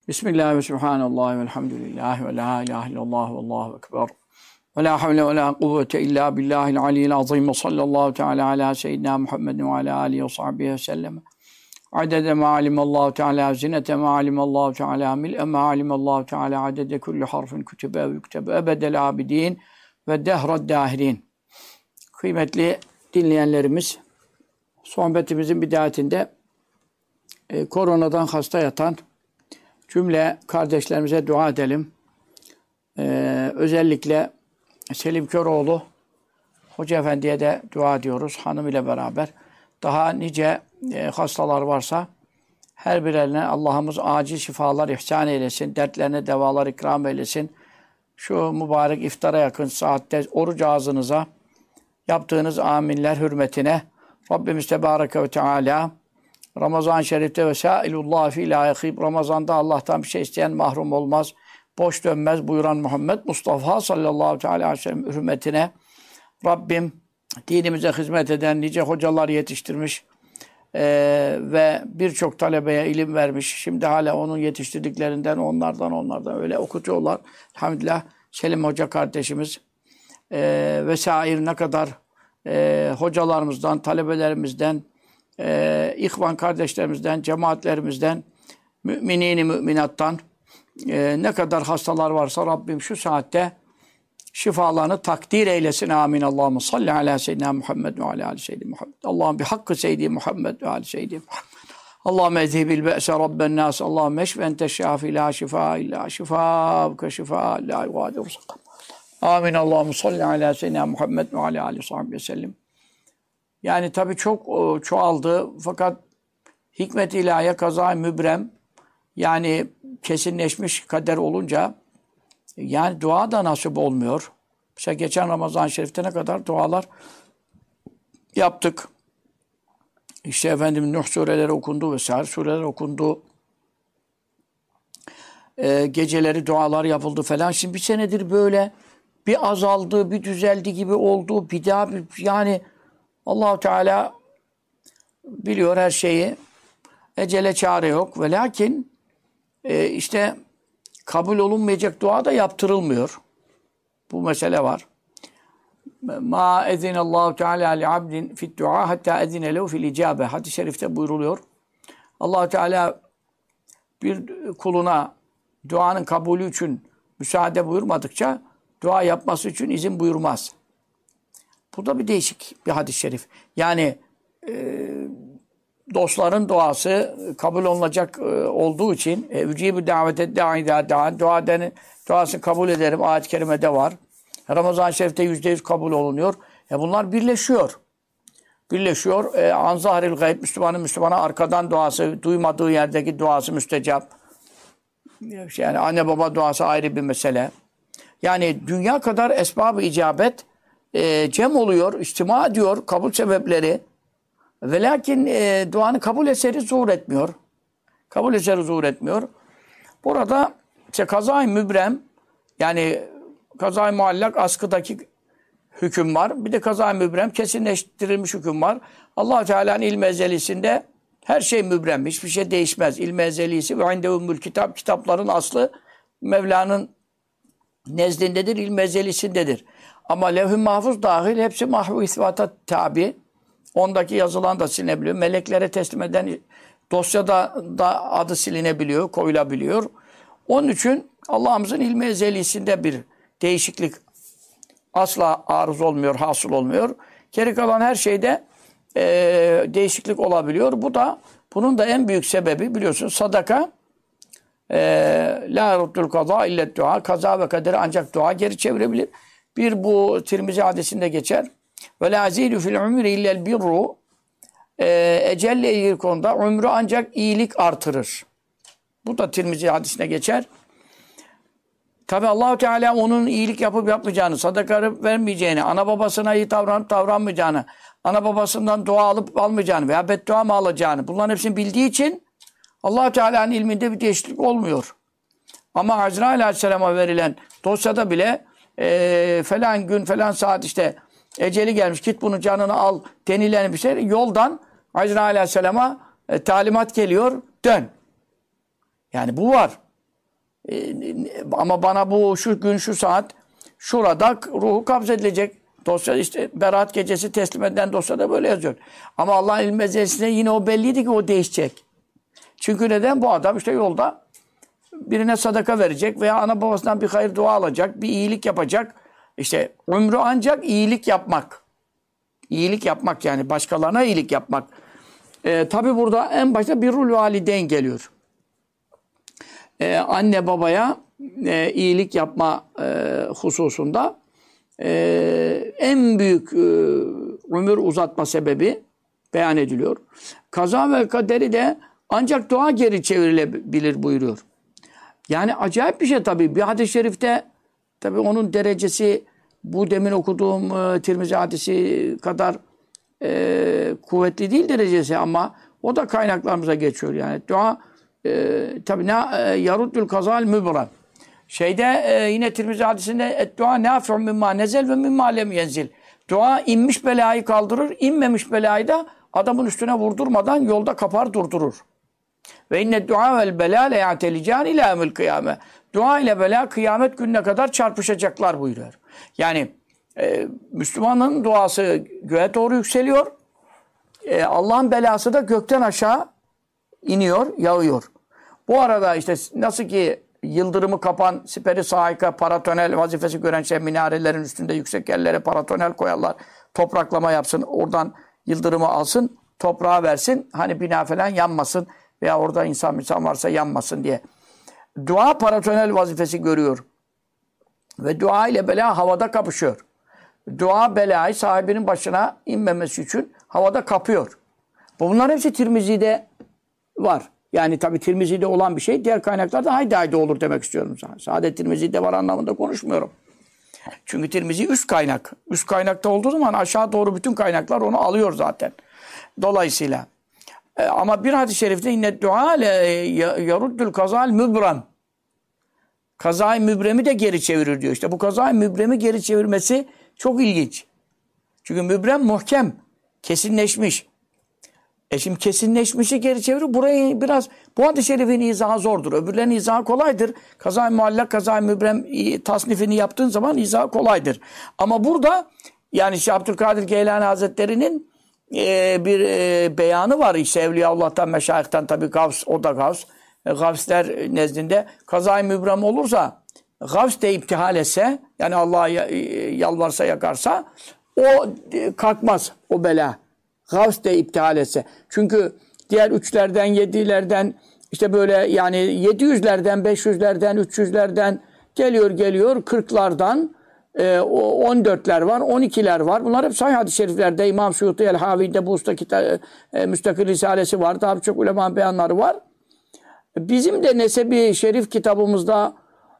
Bismillah ve subhanallah ve elhamdülillah ve la ilahe illallah ve allahu ekber. Ve la havle ve la kuvvete illa billahil aliyyil azim. Ve sallallahu teala ala seyyidina Muhammedin ve ala alihi ve sahbihi ve sellem. Adede ma alimallahu teala, zinete ma alimallahu teala, mil'e ma alimallahu teala, adede kulli harfin kütübe ve yüktebe ebedel abidin ve dehrad dahirin. Kıymetli dinleyenlerimiz, sohbetimizin bidayetinde koronadan hasta yatan cümle kardeşlerimize dua edelim. Özellikle Selim Köroğlu Hoca Efendi'ye de dua ediyoruz hanım ile beraber. Daha nice hastalar varsa her birine Allah'ımız acil şifalar ihsan eylesin. Dertlerine devalar ikram eylesin. Şu mübarek iftara yakın saatte oruç ağzınıza yaptığınız aminler hürmetine Rabbimiz Tebareke ve Teala Ramazan-ı Şerif'te ve sâilullah fî lâ yehîb. Ramazan'da Allah'tan bir şey isteyen mahrum olmaz, boş dönmez buyuran Muhammed Mustafa sallallahu aleyhi ve sellem hürmetine Rabbim dinimize hizmet eden nice hocalar yetiştirmiş ve birçok talebeye ilim vermiş. Şimdi hala onun yetiştirdiklerinden onlardan öyle okutuyorlar. Elhamdülillah Selim Hoca kardeşimiz vesaire ne kadar hocalarımızdan, talebelerimizden, ihvan kardeşlerimizden, cemaatlerimizden, müminini müminattan ne kadar hastalar varsa Rabbim şu saatte şifalarını takdir eylesin. Amin. Allahümme salli ala seyyidina Muhammed ve ala ali seyyidina Muhammed. Allahümme bi hakkı seyyidi Muhammed ve ali seyyidi Muhammed. Allahümme ezhibil be'se rabben nas. Allahümme eşfe ente şafi la şifa illa şifâbuke şifâ la yugâdiru sakam. Amin. Allahümme salli ala seyyidina Muhammed ve ala ali sahbihi sellem. Yani tabii çok çoğaldı fakat hikmet-i ilahiye kaza-i mübrem yani kesinleşmiş kader olunca yani dua da nasip olmuyor. Mesela geçen Ramazan-ı Şerif'te ne kadar dualar yaptık. İşte efendim Nuh sureleri okundu vesaire sureler okundu. Geceleri dualar yapıldı falan. Şimdi bir senedir böyle bir azaldı, bir düzeldi gibi oldu. Bir daha yani Allah-u Teala biliyor her şeyi. Ecele çare yok. Ve lakin işte kabul olunmayacak dua da yaptırılmıyor. Bu mesele var. Ma ezinallahu Teala li abdin fi't dua hatta ezine lehu fil icabe. Hadis-i şerifte buyruluyor. Allah-u Teala bir kuluna duanın kabulü için müsaade buyurmadıkça dua yapması için izin buyurmaz. Bu da bir değişik bir hadis-i şerif. Yani dostların duası kabul olunacak olduğu için ücibü davete duasını kabul ederim. Ayet-i kerimede var. Ramazan-ı Şerif'te %100 kabul olunuyor. Bunlar birleşiyor. Birleşiyor. Anzahril gayb, Müslümana arkadan duası, duymadığı yerdeki duası müstecap. Yani anne baba duası ayrı bir mesele. Yani dünya kadar esbab-ı icabet cem oluyor, içtima ediyor, kabul sebepleri. Ve lakin duanın kabul eseri zuhur etmiyor. Kabul eseri zuhur etmiyor. Burada işte kaza-i mübrem, yani kaza-i muallak askıdaki hüküm var. Bir de kaza-i mübrem kesinleştirilmiş hüküm var. Allah Teala'nın ilmi ezelisinde her şey mübrem, hiçbir şey değişmez. İlmi ezelisi ve indehumul kitap, kitapların aslı Mevla'nın nezdindedir, ilmi ezelisindedir. Ama levh-i mahfuz dahil hepsi mahvu isvata tabi. Ondaki yazılan da silinebiliyor. Meleklere teslim eden dosyada da adı silinebiliyor, koyulabiliyor. Onun için Allah'ımızın ilmi ezelisinde bir değişiklik asla arız olmuyor, hasıl olmuyor. Geri kalan her şeyde değişiklik olabiliyor. Bunun da en büyük sebebi biliyorsunuz sadaka la ruddul kaza illet dua. Kaza ve kaderi ancak dua geri çevirebilir. Bir bu Tirmizi hadisinde geçer. Ve la zidu fil umri illel birru. Ecelle ilgili konuda ömrü ancak iyilik artırır. Bu da Tirmizi hadisine geçer. Tabi Allah-u Teala onun iyilik yapıp yapmayacağını, sadaka vermeyeceğini, ana babasına iyi davranıp davranmayacağını, ana babasından dua alıp almayacağını veya beddua mı alacağını bunların hepsini bildiği için Allah-u Teala'nın ilminde bir değişiklik olmuyor. Ama Azrail Aleyhisselam'a verilen dosyada bile falan gün falan saat işte eceli gelmiş git bunun canını al denilen bir şey yoldan Azrail Aleyhisselam'a talimat geliyor dön. Yani bu var. Ama bana bu şu gün şu saat şurada ruhu kabzedilecek. Dosya işte Berat gecesi teslim edilen dosyada böyle yazıyor. Ama Allah'ın ilmi meselesinde yine o belliydi ki o değişecek. Çünkü neden? Bu adam işte yolda birine sadaka verecek veya ana babasından bir hayır dua alacak, bir iyilik yapacak. İşte ömrü ancak iyilik yapmak. İyilik yapmak yani başkalarına iyilik yapmak. Tabi burada en başta birrul valideyn geliyor. Anne babaya iyilik yapma hususunda en büyük ömür uzatma sebebi beyan ediliyor. Kaza ve kaderi de ancak dua geri çevrilebilir buyuruyor. Yani acayip bir şey tabii. Bir hadis-i şerifte tabii onun derecesi bu demin okuduğum Tirmizi hadisi kadar kuvvetli değil derecesi ama o da kaynaklarımıza geçiyor yani. Dua tabii yaruddül kazal mübran. Yine Tirmizi hadisinde dua nafi'u mimma nezel ve mimma lem yenzil. Dua inmiş belayı kaldırır, inmemiş belayı da adamın üstüne vurdurmadan yolda kapar durdurur. Ve inne dua vel bela le ya'telican ila emil kıyame. Dua ile bela kıyamet gününe kadar çarpışacaklar buyuruyor. Yani Müslümanın duası göğe doğru yükseliyor. Allah'ın belası da gökten aşağı iniyor, yağıyor. Bu arada işte nasıl ki yıldırımı kapan, siperi sahika, paratonel vazifesi gören minarelerin üstünde yüksek yerlere paratonel koyarlar. Topraklama yapsın, oradan yıldırımı alsın, toprağa versin. Hani bina falan yanmasın veya orada insan varsa yanmasın diye. Dua paratonel vazifesi görüyor. Ve dua ile bela havada kapışıyor. Dua belayı sahibinin başına inmemesi için havada kapıyor. Bunlar hepsi Tirmizi'de var. Yani tabii Tirmizi'de olan bir şey diğer kaynaklarda haydi olur demek istiyorum sana. Sadece Tirmizi'de var anlamında konuşmuyorum. Çünkü Tirmizi üst kaynak. Üst kaynakta olduğu zaman aşağı doğru bütün kaynaklar onu alıyor zaten. Dolayısıyla. Ama bir hadis-i şerifte inne dua le yaruddül kazal mübram. Kazayı mübremi de geri çevirir diyor. İşte bu kazayı mübremi geri çevirmesi çok ilginç. Çünkü mübrem muhkem, kesinleşmiş. Şimdi kesinleşmişi geri çevirir. Burayı biraz, bu hadis-i şerifin izahı zordur. Öbürlerinin izahı kolaydır. Kazay-ı muallak, kazay-ı mübrem tasnifini yaptığın zaman izahı kolaydır. Ama burada yani Abdülkadir Geylani Hazretleri'nin bir beyanı var. İşte Evliyaullah'tan, meşayihten tabii Gavs, o da Gavs. Gavsler nezdinde kazay-ı mübrem olursa, Gavs de iptihal etse, yani Allah'a yalvarsa yakarsa, o kalkmaz o bela. Gavs de iptihal etse. Çünkü diğer 3'lerden, 7'lerden, işte böyle yani 700'lerden, 500'lerden, 300'lerden geliyor 40'lardan 14'ler var, 12'ler var. Bunlar hep sahih hadis-i şeriflerde. İmam Suyuti el-Havi'de bu usta müstakil risalesi var. Daha birçok ulemanın beyanları var. Bizim de Nesebi Şerif kitabımızda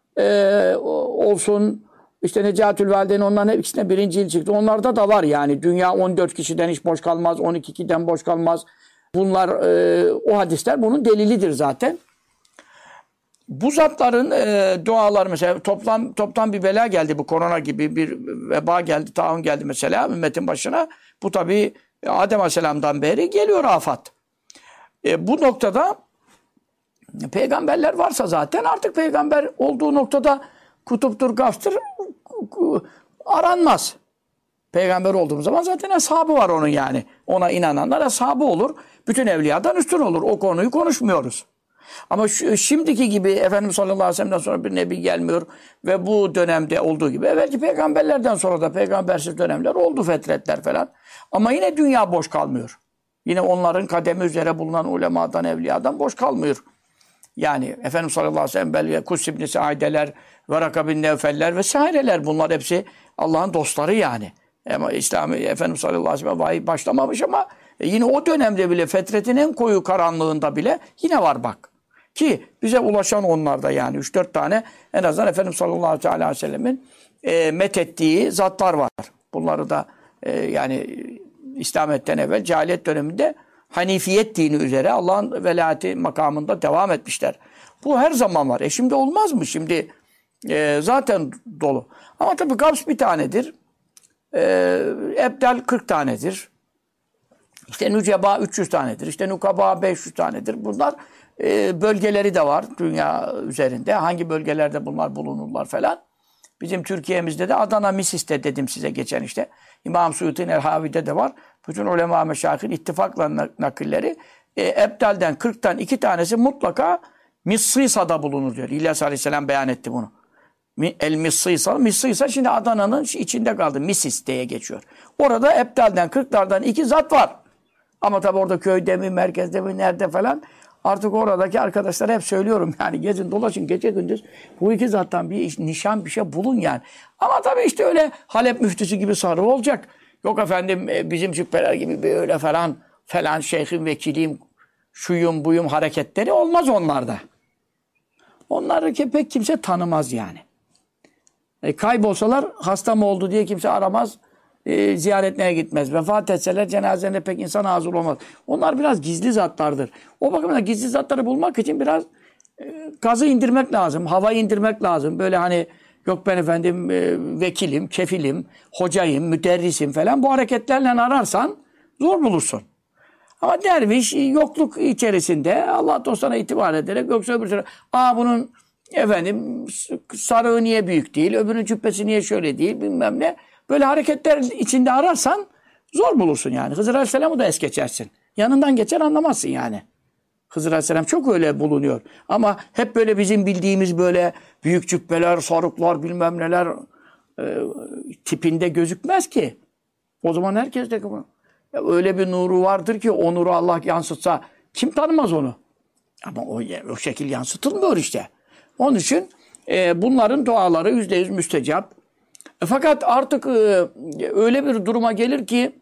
olsun, işte Necatül Valideyn onların hepsine birinci yıl çıktı. Onlarda da var yani. Dünya 14 kişiden hiç boş kalmaz, 12 kişiden boş kalmaz. Bunlar, o hadisler bunun delilidir zaten. Bu zatların duaları mesela toptan bir bela geldi, bu korona gibi bir veba geldi, taun geldi mesela ümmetin başına. Bu tabii Adem Aleyhisselam'dan beri geliyor afat. Bu noktada peygamberler varsa zaten artık peygamber olduğu noktada kutuptur, gafstır aranmaz. Peygamber olduğumuz zaman zaten ashabı var onun yani. Ona inananlar ashabı olur. Bütün evliyadan üstün olur. O konuyu konuşmuyoruz. Ama şimdiki gibi Efendimiz sallallahu aleyhi ve sellem'den sonra bir nebi gelmiyor ve bu dönemde olduğu gibi evvelki peygamberlerden sonra da peygambersiz dönemler oldu, fetretler falan. Ama yine dünya boş kalmıyor. Yine onların kademi üzere bulunan ulemadan, evliyadan boş kalmıyor. Yani Efendimiz sallallahu aleyhi ve sellem belki Kuds ibn Saideler, Varaka bin Nevfeller vesaireler, bunlar hepsi Allah'ın dostları yani. Ama İslam Efendimiz sallallahu aleyhi ve sellem vahiy başlamamış ama yine o dönemde bile fetretin en koyu karanlığında bile yine var bak. Ki bize ulaşan onlarda yani 3-4 tane en azından Efendimiz sallallahu aleyhi ve sellemin methettiği zatlar var. Bunları da yani İslamiyet'ten evvel cahiliyet döneminde Hanifiyet dini üzere Allah'ın velayeti makamında devam etmişler. Bu her zaman var. Şimdi olmaz mı? Şimdi zaten dolu. Ama tabii Gavs bir tanedir. Ebdal 40 tanedir. İşte Nüceba 300 tanedir. İşte Nukaba 500 tanedir. Bunlar bölgeleri de var dünya üzerinde. Hangi bölgelerde bunlar bulunurlar falan. Bizim Türkiye'mizde de Adana Misis'te dedim size geçen işte. İmam Suyuti'nin El-Havi'de de var. Bütün ulema meşayihin ittifakla nakilleri. Ebdal'den 40'tan 2 tanesi mutlaka Missisa'da bulunur diyor. İlyas Aleyhisselam beyan etti bunu. El-Missisa. Missisa şimdi Adana'nın içinde kaldı. Misis diye geçiyor. Orada Ebdal'den 40'lardan 2 zat var. Ama tabi orada köyde mi, merkezde mi, nerede falan. Artık oradaki arkadaşlar hep söylüyorum yani gezin dolaşın gece gündüz bu 2 zattan bir iş, nişan bir şey bulun yani. Ama tabii işte öyle Halep müftüsü gibi sarı olacak. Yok efendim bizim cübbeler gibi böyle falan şeyhim, vekilim, şuyum, buyum hareketleri olmaz onlarda. Onları pek kimse tanımaz yani. Kaybolsalar hasta mı oldu diye kimse aramaz. Ziyaretine gitmez. Vefat etseler cenazelerine pek insan hazır olmaz. Onlar biraz gizli zatlardır. O bakımdan gizli zatları bulmak için biraz gazı indirmek lazım. Havayı indirmek lazım. Böyle hani yok ben efendim vekilim, kefilim, hocayım, müderrisim falan bu hareketlerle ararsan zor bulursun. Ama derviş yokluk içerisinde Allah dostuna itibar ederek yoksa öbür türlü bunun efendim sarığı niye büyük değil, öbürünün cübbesi niye şöyle değil bilmem ne. Böyle hareketler içinde ararsan zor bulursun yani. Hızır Aleyhisselam'ı da es geçersin. Yanından geçer anlamazsın yani. Hızır Aleyhisselam çok öyle bulunuyor. Ama hep böyle bizim bildiğimiz böyle büyük cübbeler, sarıklar bilmem neler tipinde gözükmez ki. O zaman herkes de öyle bir nuru vardır ki o nuru Allah yansıtsa kim tanımaz onu? Ama o şekil yansıtılmıyor işte. Onun için bunların duaları %100 müstecap. Fakat artık öyle bir duruma gelir ki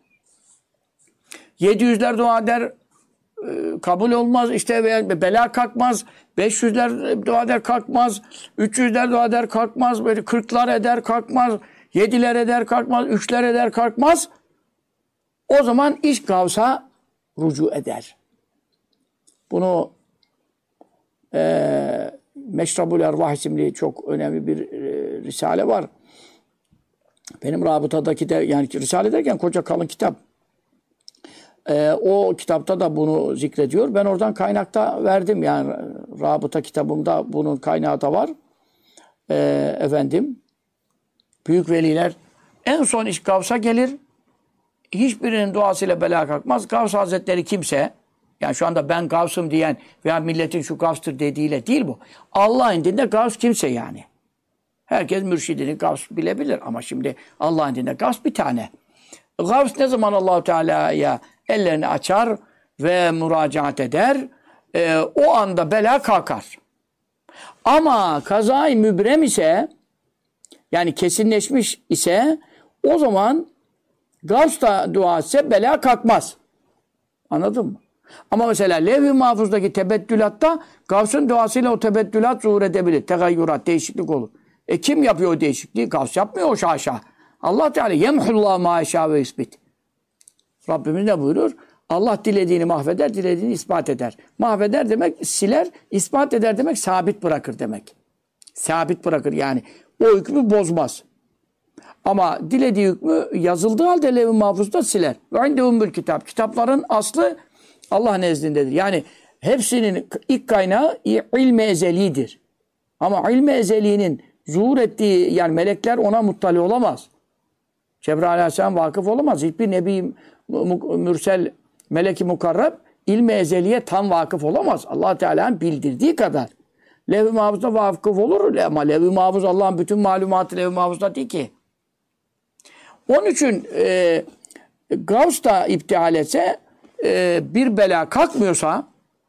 700'ler dua eder kabul olmaz işte bela kalkmaz 500'ler dua eder kalkmaz 300'ler dua eder kalkmaz böyle 40'lar eder kalkmaz 7'ler eder kalkmaz 3'ler eder kalkmaz o zaman iş Gavs'a rucu eder. Bunu Meşrabul Ervah isimli çok önemli bir risale var. Benim rabıtadaki de yani risale derken koca kalın kitap. O kitapta da bunu zikrediyor. Ben oradan kaynakta verdim yani rabıta kitabımda bunun kaynağı da var. Efendim büyük veliler en son iş Gavs'a gelir. Hiçbirinin duasıyla bela kalkmaz. Gavs Hazretleri kimse yani şu anda ben Gavs'ım diyen veya milletin şu Gavs'tır dediğiyle değil bu. Allah'ın indinde Gavs kimse yani. Herkes mürşidini Gavs bilebilir ama şimdi Allah'ın indinde Gavs bir tane. Gavs ne zaman Allah-u Teala'ya ellerini açar ve müracaat eder, o anda bela kalkar. Ama kazayı mübrem ise yani kesinleşmiş ise o zaman Gavs da dua etse bela kalkmaz. Anladın mı? Ama mesela Levh-i Mahfuz'daki tebeddülatta Gavs'ın duasıyla o tebeddülat zuhur edebilir. Tegayyurat, değişiklik olur. Kim yapıyor o değişikliği? Gavs yapmıyor o şaşa. Allah Teala yemhullah ma yeşâ ve isbit. Rabbimiz ne buyurur? Allah dilediğini mahveder, dilediğini ispat eder. Mahveder demek siler, ispat eder demek sabit bırakır demek. Sabit bırakır yani. O hükmü bozmaz. Ama dilediği hükmü yazıldığı halde Levh-i Mahfuz'da siler. Ve indehumül kitap. Kitapların aslı Allah nezdindedir. Yani hepsinin ilk kaynağı ilmi ezelidir. Ama ilmi ezeliğinin zuhur ettiği yani melekler ona muttali olamaz. Cebrail Aleyhisselam vakıf olamaz. Hiçbir nebi mürsel melek-i mukarrab ilmi ezeliye tam vakıf olamaz. Allah Teala'nın bildirdiği kadar. Levh-i Mahfuz'da vakıf olur ama Levh-i Mahfuz Allah'ın bütün malumatı Levh-i Mahfuz'da değil ki. Onun için Gavs da iptihal etse bir bela kalkmıyorsa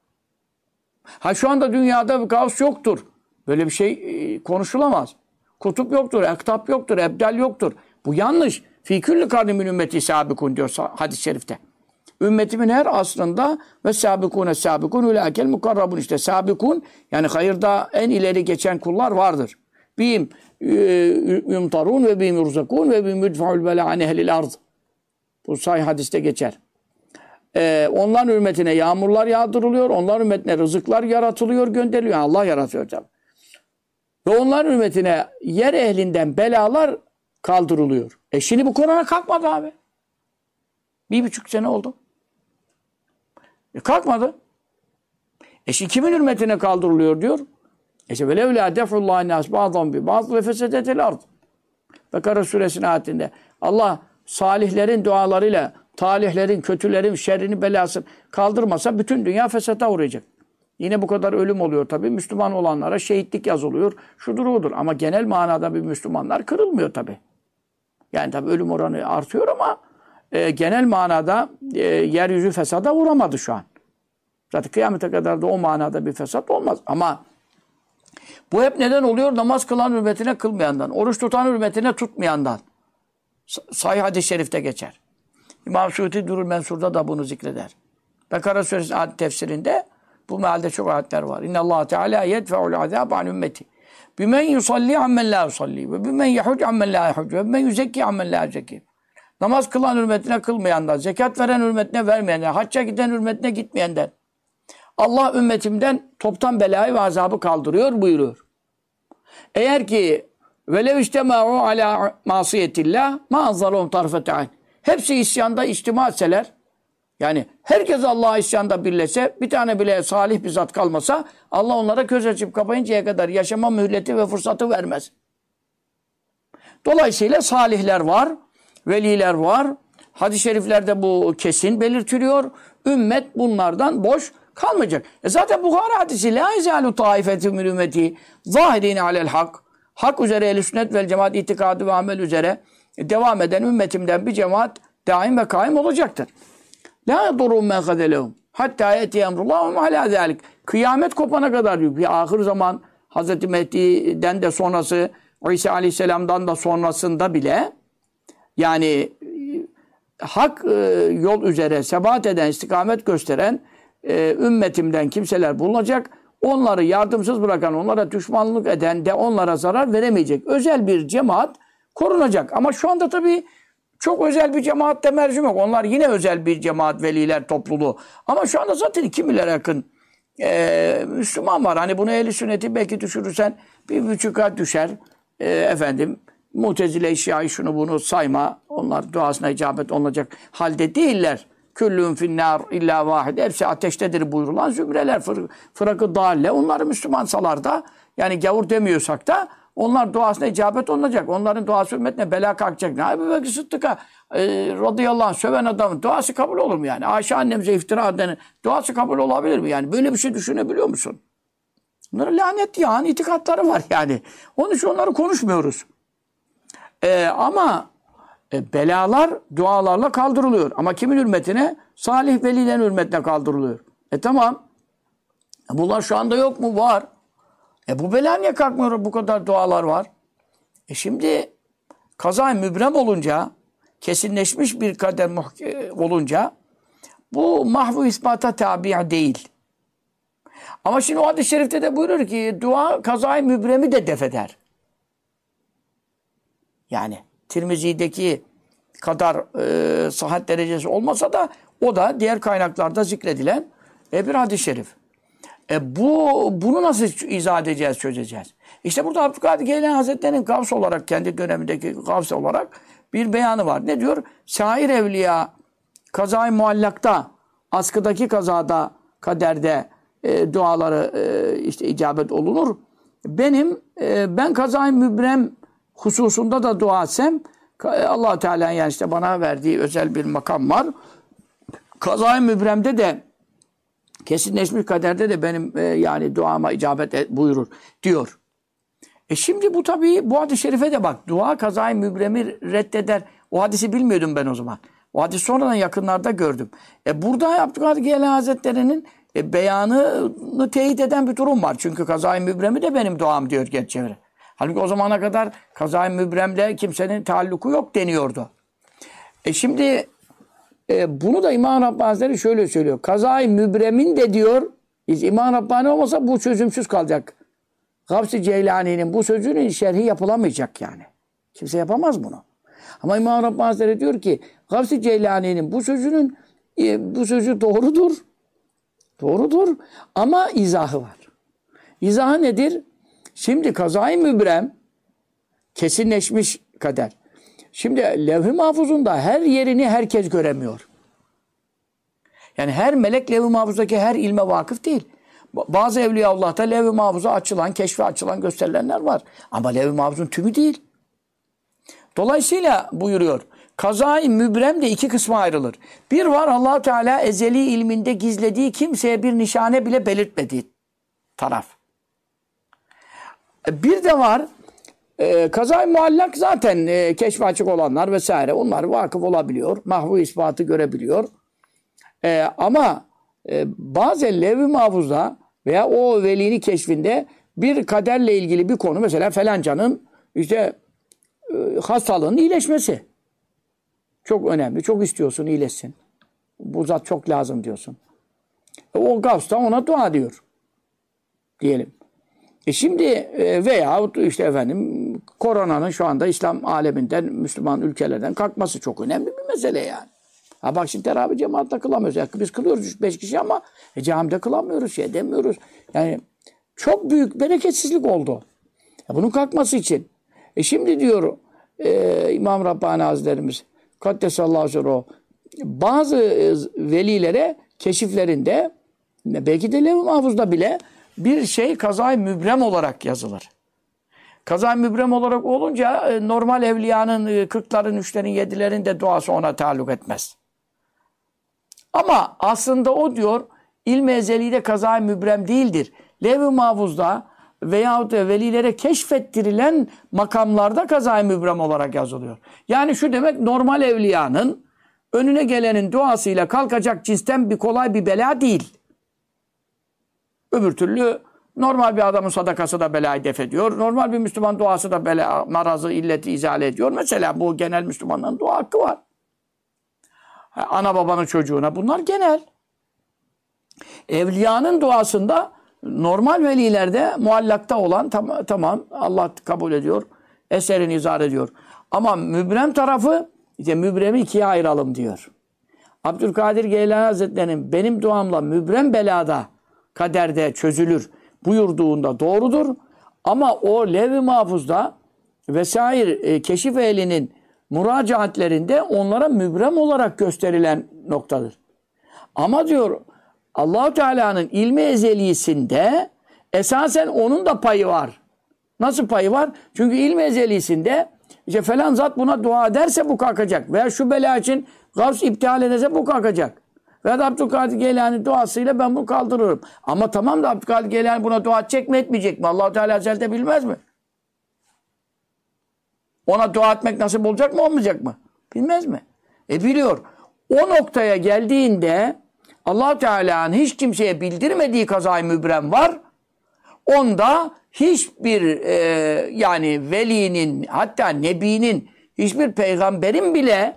şu anda dünyada Gavs yoktur. Böyle bir şey konuşulamaz. Kutup yoktur, ektap yoktur, ebdal yoktur. Bu yanlış. Fî küllü karnimin ümmeti sâbikun diyor hadis-i şerifte. Ümmetimin her asrında ve sâbikûne sâbikûn ulâkel mukarrabun işte sâbikûn yani hayırda en ileri geçen kullar vardır. Bihim yumtarûn ve bihim yurzakûn ve bihim yudfa'ul belâ an ehlil ard. Bu sahih hadiste geçer. Onların ümmetine yağmurlar yağdırılıyor, onların ümmetine rızıklar yaratılıyor, gönderiliyor. Yani Allah yaratıyor tabii. Ve onların ümmetine yer ehlinden belalar kaldırılıyor. Şimdi bu Kur'an'a kalkmadı abi. 1,5 sene oldu. Kalkmadı. Şimdi kimin hürmetine kaldırılıyor diyor. İşte velevlâ def'ullâhin nâs ba'dhum bi ba'd lefesedetil ard. Bekara suresinin ayetinde Allah salihlerin dualarıyla talihlerin, kötülerin şerrini, belasını kaldırmasa bütün dünya fesata uğrayacak. Yine bu kadar ölüm oluyor tabii. Müslüman olanlara şehitlik yazılıyor. Şudur odur. Ama genel manada bir Müslümanlar kırılmıyor tabii. Yani tabii ölüm oranı artıyor ama genel manada yeryüzü fesada uğramadı şu an. Zaten kıyamete kadar da o manada bir fesat olmaz. Ama bu hep neden oluyor? Namaz kılan hürmetine kılmayandan, oruç tutan hürmetine tutmayandan. Sahih hadis-i şerifte geçer. İmam Suyuti Durul Mensur'da da bunu zikreder. Bekara Suresi ayet tefsirinde bu mealde çok ayetler var. İnnallâhe Teâlâ yedfe'ul azâb an ümmeti. Bimen yusalli ammen la yusalli ve bimen yahuc ammen la yahuc ve bimen yuzekki ammen la yuzekki. Namaz kılan hürmetine kılmayandan, zekat veren hürmetine vermeyenden, hacca giden hürmetine gitmeyenden. Allah ümmetimden toptan belayı ve azabı kaldırıyor buyuruyor. Eğer ki velev istemâ'u alâ masiyetillah ma anzalahum tarfete ayn. Hepsi isyanda içtima etseler, yani herkes Allah'a isyanda birleşse, bir tane bile salih bir zat kalmasa, Allah onlara göz açıp kapayıncaya kadar yaşama mühleti ve fırsatı vermez. Dolayısıyla salihler var, veliler var. Hadis-i şeriflerde bu kesin belirtiliyor. Ümmet bunlardan boş kalmayacak. Zaten Bukhari hadisi la izalu taifetü min ümmeti zahirine alel hak. Hak üzere ehl-i sünnet vel cemaat itikadı ve amel üzere devam eden ümmetimden bir cemaat daim ve kaim olacaktır. La yadurrum men kadelehum hatta yeti emrullahum ala zalik. Kıyamet kopana kadar diyor. Bir ahir zaman Hazreti Mehdi'den de sonrası, İsa Aleyhisselam'dan da sonrasında bile yani hak yol üzere sebat eden, istikamet gösteren ümmetimden kimseler bulunacak. Onları yardımsız bırakan, onlara düşmanlık eden de onlara zarar veremeyecek. Özel bir cemaat korunacak. Ama şu anda tabii çok özel bir cemaatte mercim yok. Onlar yine özel bir cemaat, veliler topluluğu. Ama şu anda zaten 2 milyara yakın Müslüman var. Hani bunu ehl-i sünneti belki düşürürsen 1,5'a düşer. Mutezile-i Şia'yı şunu bunu sayma. Onlar duasına icabet olacak halde değiller. Küllün finnâr illa vahid. Hepsi ateştedir buyurulan zümreler. Fırakı dalle. Onları Müslüman salar da yani gavur demiyorsak da onlar duasına icabet olacak. Onların duası ümmetine bela kalkacak. Ebu Bekir Sıddık'a radıyallahu anh söven adamın duası kabul olur mu yani? Ayşe annemize iftira edenin duası kabul olabilir mi yani? Böyle bir şey düşünebiliyor musun? Bunların lanet yani itikatları var yani. Onun için onları konuşmuyoruz. Ama belalar dualarla kaldırılıyor. Ama kimin hürmetine? Salih velilerin hürmetine kaldırılıyor. Tamam. Bunlar şu anda yok mu? Var. Bu bela niye kalkmıyor? Bu kadar dualar var. Şimdi kaza-i mübrem olunca, kesinleşmiş bir kader olunca bu mahvu ispata tabi değil. Ama şimdi o hadis-i şerifte de buyurur ki dua kaza-i mübremi de defeder. Yani Tirmizi'deki kadar sıhhat derecesi olmasa da o da diğer kaynaklarda zikredilen bir hadis-i şerif. Bunu nasıl izah edeceğiz, çözeceğiz? İşte burada Abdülkadir Geylani Hazretleri'nin Gavs olarak, kendi dönemindeki Gavs olarak bir beyanı var. Ne diyor? Şair evliya kazayı muallakta, askıdaki kazada, kaderde duaları işte icabet olunur. Ben kazayı mübrem hususunda da dua etsem Allah Teala'nın yani işte bana verdiği özel bir makam var. Kazayı mübremde de kesinleşmiş kaderde de benim yani duama icabet buyurur diyor. Şimdi bu tabii bu hadis-i şerife de bak. Dua kazayı mübremi reddeder. O hadisi bilmiyordum ben o zaman. O hadisi sonradan yakınlarda gördüm. Burada Abdülkadir Geylani Hazretleri'nin beyanını teyit eden bir durum var. Çünkü kazayı mübremi de benim duam diyor geççevre. Halbuki o zamana kadar kazayı mübremle kimsenin taalluku yok deniyordu. Şimdi bunu da İmam Rabbani Hazretleri şöyle söylüyor. Kazayı mübremin de diyor, İmam Rabbani olmasa bu çözümsüz kalacak. Gavs-ı Ceylani'nin bu sözünün şerhi yapılamayacak yani. Kimse yapamaz bunu. Ama İmam Rabbani Hazretleri diyor ki Gavs-ı Ceylani'nin bu sözü doğrudur. Doğrudur ama izahı var. İzahı nedir? Şimdi kazayı mübrem kesinleşmiş kader. Şimdi levh-i mahfuzunda her yerini herkes göremiyor. Yani her melek levh-i mahfuzdaki her ilme vakıf değil. Bazı Evliyaullah'ta Levh-i Mahfuz'a açılan, keşfe açılan gösterilenler var. Ama Levh-i Mahfuz'un tümü değil. Dolayısıyla buyuruyor, kazayı mübrem de iki kısma ayrılır. Bir var Allah-u Teala ezeli ilminde gizlediği, kimseye bir nişane bile belirtmediği taraf. Bir de var kazayı muallak, zaten keşfe açık olanlar vesaire, onlar vakıf olabiliyor. Mahvu ispatı görebiliyor. Ama bazen Levh-i Mahfuz'da veya o velinin keşfinde bir kaderle ilgili bir konu, mesela falancanın işte hastalığın iyileşmesi. Çok önemli. Çok istiyorsun iyileşsin. Bu zat çok lazım diyorsun. O gavs da ona dua diyor. Diyelim. Şimdi veyahut işte efendim koronanın şu anda İslam aleminden, Müslüman ülkelerden kalkması çok önemli bir mesele yani. Ha bak şimdi teravih cemaatle kılamıyoruz. Yani biz kılıyoruz 3-5 kişi ama camide kılamıyoruz, şey demiyoruz. Yani çok büyük bereketsizlik oldu. Bunun kalkması için. Şimdi diyor İmam Rabbani Hazretlerimiz Kaddesallahu sirruhu, bazı velilere keşiflerinde belki de Levh-i Mahfuz'da bile bir şey kazayı mübrem olarak yazılır. Kazayı mübrem olarak olunca normal evliyanın 40'ların, 3'lerin, 7'lerin de duası ona taalluk etmez. Ama aslında o diyor ilm-i ezeli'de kazayı mübrem değildir. Levh-i Mahfuz'da veyahut da velilere keşfettirilen makamlarda kazayı mübrem olarak yazılıyor. Yani şu demek, normal evliyanın önüne gelenin duasıyla kalkacak cinsten bir kolay bir bela değil. Öbür türlü normal bir adamın sadakası da belayı def ediyor. Normal bir Müslüman duası da bela, marazı, illeti izale ediyor. Mesela bu genel Müslümanların dua hakkı var. Ana babanın çocuğuna, bunlar genel. Evliyanın duasında normal velilerde muallakta olan tamam Allah kabul ediyor. Eserini izah ediyor. Ama mübrem tarafı, işte mübremi ikiye ayıralım diyor. Abdülkadir Geylani Hazretleri'nin benim duamla mübrem belada, kaderde çözülür buyurduğunda doğrudur. Ama o Levh-i Mahfuz'da vesaire keşif ehlinin müracaatlerinde onlara mübrem olarak gösterilen noktadır. Ama diyor Allah-u Teala'nın ilmi ezelisinde esasen onun da payı var. Nasıl payı var? Çünkü ilmi ezelisinde işte falan zat buna dua ederse bu kalkacak. Veya şu bela için gavs iptal ederse bu kalkacak. Veya da Abdülkadir Geylani duasıyla ben bunu kaldırırım. Ama tamam da Abdülkadir Geylani buna dua edecek mi etmeyecek mi? Allah-u Teala ezelde bilmez mi? Ona dua etmek nasip olacak mı olmayacak mı? Bilmez mi? Biliyor. O noktaya geldiğinde Allah-u Teala'nın hiç kimseye bildirmediği kazayı mübrem var. Onda hiçbir yani velinin, hatta nebinin, hiçbir peygamberin bile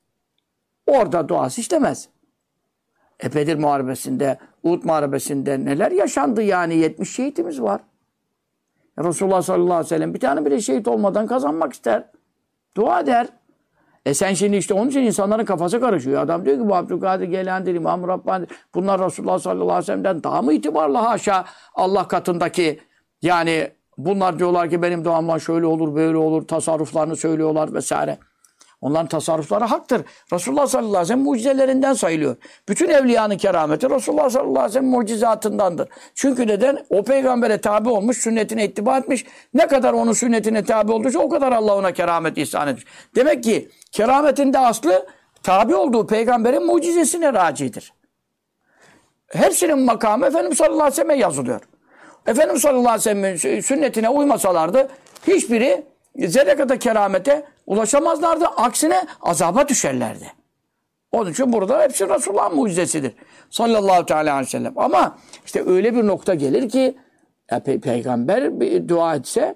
orada duası işlemez. Bedir Muharebesi'nde, Uhud Muharebesi'nde neler yaşandı yani, 70 şehitimiz var. Resulullah sallallahu aleyhi ve sellem bir tane bile şehit olmadan kazanmak ister. Dua eder. Sen şimdi işte onun için insanların kafası karışıyor. Adam diyor ki bu Abdülkadir Geylani'dir, İmam Rabbani, bunlar Resulullah sallallahu aleyhi ve sellem'den daha mı itibarlı haşa Allah katındaki? Yani bunlar diyorlar ki benim duamla şöyle olur, böyle olur, tasarruflarını söylüyorlar vesaire. Onların tasarrufları haktır. Resulullah sallallahu aleyhi ve sellem mucizelerinden sayılıyor. Bütün evliyanın kerameti Resulullah sallallahu aleyhi ve sellem mucizatındandır. Çünkü neden? O peygambere tabi olmuş, sünnetine ittiba etmiş. Ne kadar onun sünnetine tabi olduysa o kadar Allah ona keramet ihsan etmiş. Demek ki kerametin de aslı tabi olduğu peygamberin mucizesine racidir. Hepsinin makamı Efendimiz sallallahu aleyhi ve selleme yazılıyor. Efendimiz sallallahu aleyhi ve sellem'in sünnetine uymasalardı hiçbiri zerre kadar keramete ulaşamazlardı. Aksine azaba düşerlerdi. Onun için burada hepsi Resulullah'ın mucizesidir. Sallallahu aleyhi ve sellem. Ama işte öyle bir nokta gelir ki peygamber bir dua etse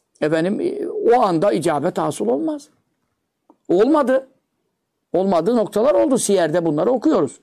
o anda icabet hasıl olmaz. Olmadı. Olmadığı noktalar oldu. Siyer'de bunları okuyoruz.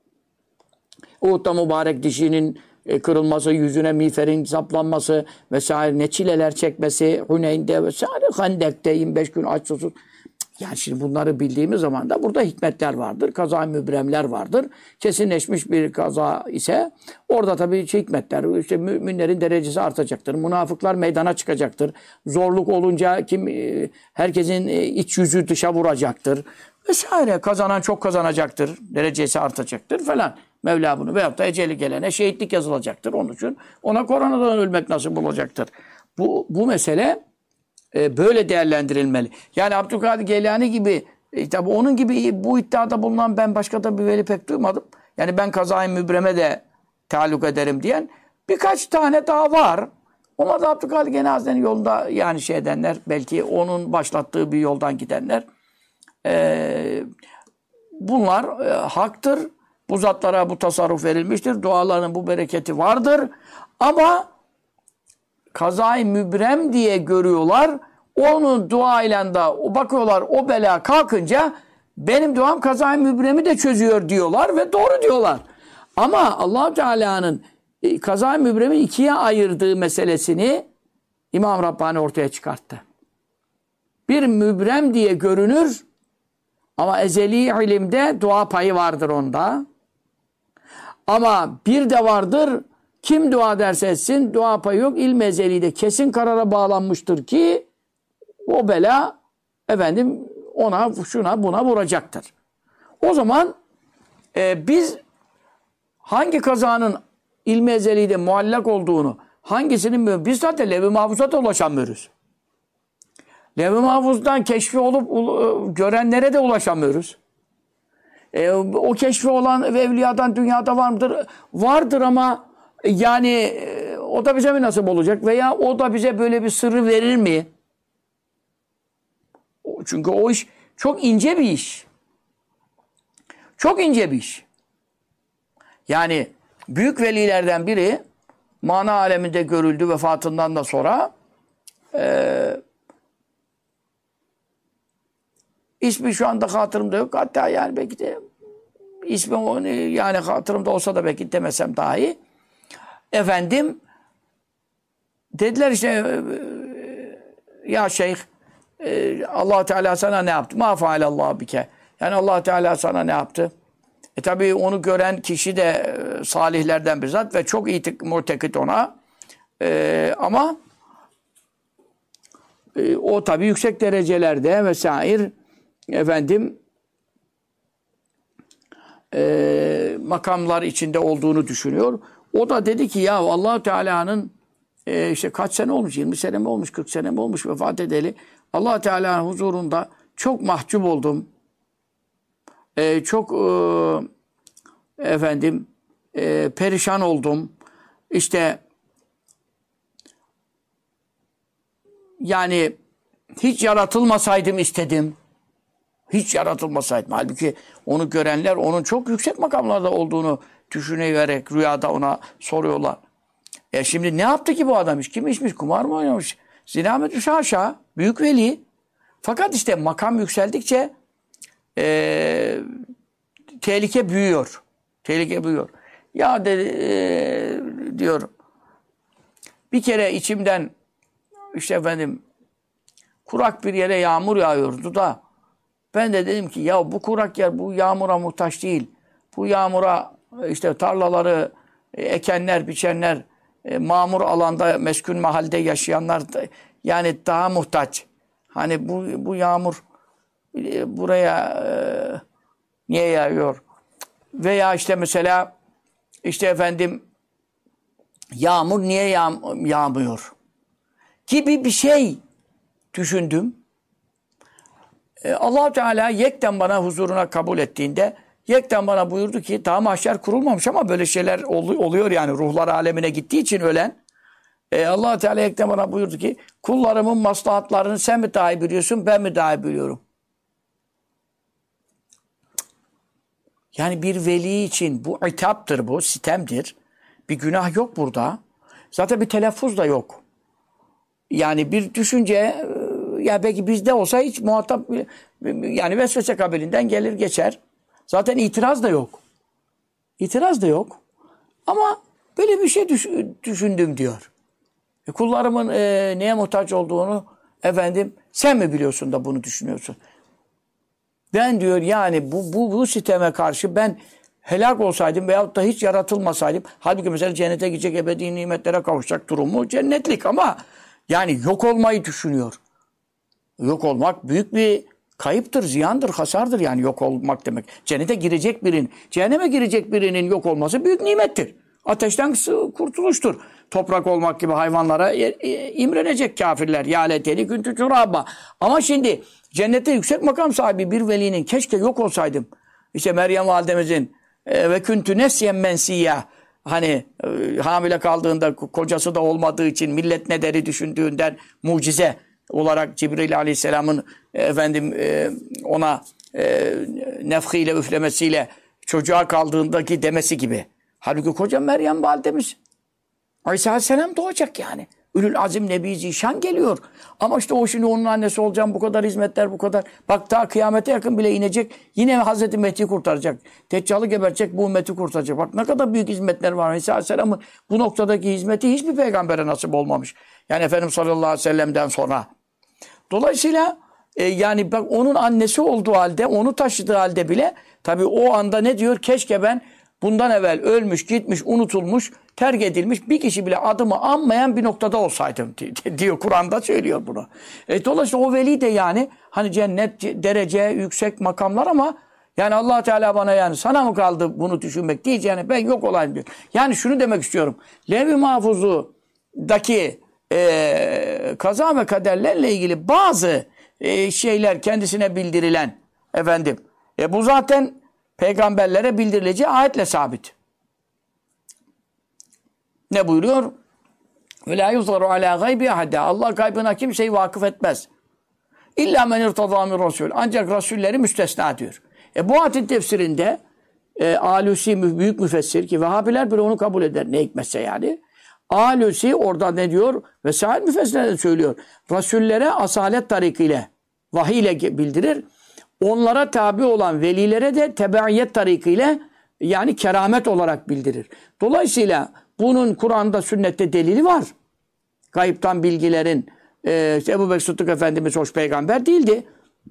Uhud'da mübarek dişinin kırılması, yüzüne miğferin saplanması vesaire, ne çileler çekmesi, Huneyn'de vesaire, Hendek'te 25 gün aç susuz. Yani şimdi bunları bildiğimiz zaman da burada hikmetler vardır, kaza mübremler vardır. Kesinleşmiş bir kaza ise orada tabii hikmetler, işte müminlerin derecesi artacaktır, münafıklar meydana çıkacaktır. Zorluk olunca herkesin iç yüzü dışa vuracaktır vesaire. Kazanan çok kazanacaktır, derecesi artacaktır falan. Mevla bunu. Veyahut da eceli gelene şehitlik yazılacaktır. Onun için ona koronadan ölmek nasip olacaktır. Bu mesele böyle değerlendirilmeli. Yani Abdülkadir Geylani gibi tabi onun gibi bu iddiada bulunan ben başka da bir veli pek duymadım. Yani ben kazayı mübreme de taalluk ederim diyen birkaç tane daha var. Onlar da Abdülkadir Geylani Hazretleri'nin yolunda yani şey edenler, belki onun başlattığı bir yoldan gidenler. Bunlar haktır. Bu zatlara bu tasarruf verilmiştir. Dualarının bu bereketi vardır. Ama kazayı mübrem diye görüyorlar. Onun duayla da bakıyorlar o bela kalkınca benim duam kazayı mübremi de çözüyor diyorlar ve doğru diyorlar. Ama Allah Teala'nın kazayı mübremi ikiye ayırdığı meselesini İmam Rabbani ortaya çıkarttı. Bir mübrem diye görünür ama ezeli ilimde dua payı vardır onda. Ama bir de vardır, kim dua derse etsin dua payı yok. İlm ezeli de kesin karara bağlanmıştır ki o bela ona şuna buna vuracaktır. O zaman biz hangi kazanın ilmi ezeliyle muallak olduğunu, hangisinin biz zaten Levh-i Mahfuz'a da ulaşamıyoruz. Levh-i Mahfuz'dan keşfi olup görenlere de ulaşamıyoruz. O keşfi olan evliyadan dünyada var mıdır? Vardır ama yani o da bize mi nasip olacak? Veya o da bize böyle bir sırrı verir mi? Çünkü o iş çok ince bir iş. Çok ince bir iş. Yani büyük velilerden biri mana aleminde görüldü vefatından da sonra ismi şu anda hatırımda yok. Hatta yani belki de ismi yani hatırımda olsa da belki demesem daha iyi. Dediler işte ya şeyh Allah Teala sana ne yaptı? Ma faalallahu bike. Yani Allah Teala sana ne yaptı? Tabii onu gören kişi de salihlerden bir zat ve çok mutekit ona. Ama o tabii yüksek derecelerde vesaire makamlar içinde olduğunu düşünüyor. O da dedi ki ya Allah Teala'nın işte kaç sene olmuş? 20 sene mi olmuş? 40 sene mi olmuş vefat edeli? Allah Teala'nın huzurunda çok mahcup oldum. Çok perişan oldum. İşte yani hiç yaratılmasaydım istedim. Hiç yaratılmasaydım. Halbuki onu görenler onun çok yüksek makamlarda olduğunu düşünerek rüyada ona soruyorlar. Şimdi ne yaptı ki bu adam? Kim içmiş? Kumar mı oynamış? Zina mı etmiş? Haşa. Büyük veli. Fakat işte makam yükseldikçe tehlike büyüyor. Tehlike büyüyor. Ya dedi, diyor bir kere içimden işte kurak bir yere yağmur yağıyordu da ben de dedim ki ya bu kurak yer bu yağmura muhtaç değil. Bu yağmura işte tarlaları ekenler, biçenler, mamur alanda, meskun mahalde yaşayanlar yani daha muhtaç. Hani bu yağmur buraya niye yağıyor? Veya işte mesela işte yağmur niye yağmıyor? Gibi bir şey düşündüm. Allah Teala yekten bana huzuruna kabul ettiğinde yekten bana buyurdu ki daha mahşer kurulmamış ama böyle şeyler oluyor yani ruhlar alemine gittiği için ölen. Allah Teala yekten bana buyurdu ki kullarımın maslahatlarını sen mi daha iyi biliyorsun ben mi daha iyi biliyorum? Yani bir veli için bu itaptır bu, sitemdir. Bir günah yok burada. Zaten bir telaffuz da yok. Yani bir düşünce ya belki bizde olsa hiç muhatap yani vesvese kabilinden gelir geçer. Zaten itiraz da yok. İtiraz da yok. Ama böyle bir şey düşündüm diyor. Kullarımın neye muhtaç olduğunu sen mi biliyorsun da bunu düşünüyorsun? Ben diyor yani bu sisteme karşı ben helak olsaydım veyahut da hiç yaratılmasaydım halbuki mesela cennete gidecek ebedi nimetlere kavuşacak durumu cennetlik ama yani yok olmayı düşünüyor. Yok olmak büyük bir kayıptır, ziyandır, hasardır yani yok olmak demek. Cennete girecek birinin, cehenneme girecek birinin yok olması büyük nimettir. Ateşten kurtuluştur. Toprak olmak gibi hayvanlara imrenecek kafirler. Ya leteli küntü turaba. Ama şimdi cennette yüksek makam sahibi bir velinin keşke yok olsaydım. İşte Meryem validemizin ve küntü nesyen mensiyya. Hani hamile kaldığında kocası da olmadığı için millet ne deri düşündüğünden mucize olarak Cibril Aleyhisselam'ın ona nefhiyle üflemesiyle çocuğa kaldığındaki demesi gibi. Halbuki koca Meryem validemiz İsa Aleyhisselam doğacak yani. Ülül azim Nebi Zişan geliyor. Ama işte o şimdi onun annesi olacağım, bu kadar hizmetler, bu kadar. Bak daha kıyamete yakın bile inecek. Yine Hazreti Mehdi'yi kurtaracak. Deccalı gebertecek, bu ümmeti kurtaracak. Bak ne kadar büyük hizmetler var. İsa Aleyhisselam'ın bu noktadaki hizmeti hiçbir peygambere nasip olmamış. Yani Efendimiz sallallahu aleyhi ve sellem'den sonra. Dolayısıyla yani bak onun annesi olduğu halde, onu taşıdığı halde bile tabii o anda ne diyor? Keşke ben bundan evvel ölmüş, gitmiş, unutulmuş, terk edilmiş bir kişi bile adımı anmayan bir noktada olsaydım diyor. Kur'an'da söylüyor bunu. Dolayısıyla o veli de yani hani cennet derece, yüksek makamlar ama yani Allah Teala bana yani sana mı kaldı bunu düşünmek diyeceğine ben yok olayım diyor. Yani şunu demek istiyorum. Levh-i Mahfuz'daki kaza ve kaderlerle ilgili bazı şeyler kendisine bildirilen bu zaten peygamberlere bildirileceği ayetle sabit. Ne buyuruyor? وَلَا يُظْهَرُ عَلَى غَيْبِ اَحَدًا Allah gaybına kimseyi vakıf etmez. İlla men irtadâ min rasûl. Ancak rasulleri müstesna diyor. Bu ayetin tefsirinde Alusi büyük müfessir ki Vehhabiler bile onu kabul eder. Ne hikmetse yani. Alusi orada ne diyor? Vesaire müfessirler de söylüyor. Rasullere asalet tarikiyle, vahiy ile bildirir. Onlara tabi olan velilere de tebeiyet tarikiyle yani keramet olarak bildirir. Dolayısıyla bunun Kur'an'da, sünnette delili var. Gayiptan bilgilerin Ebu Bekir Sıddık Efendimiz hoş peygamber değildi.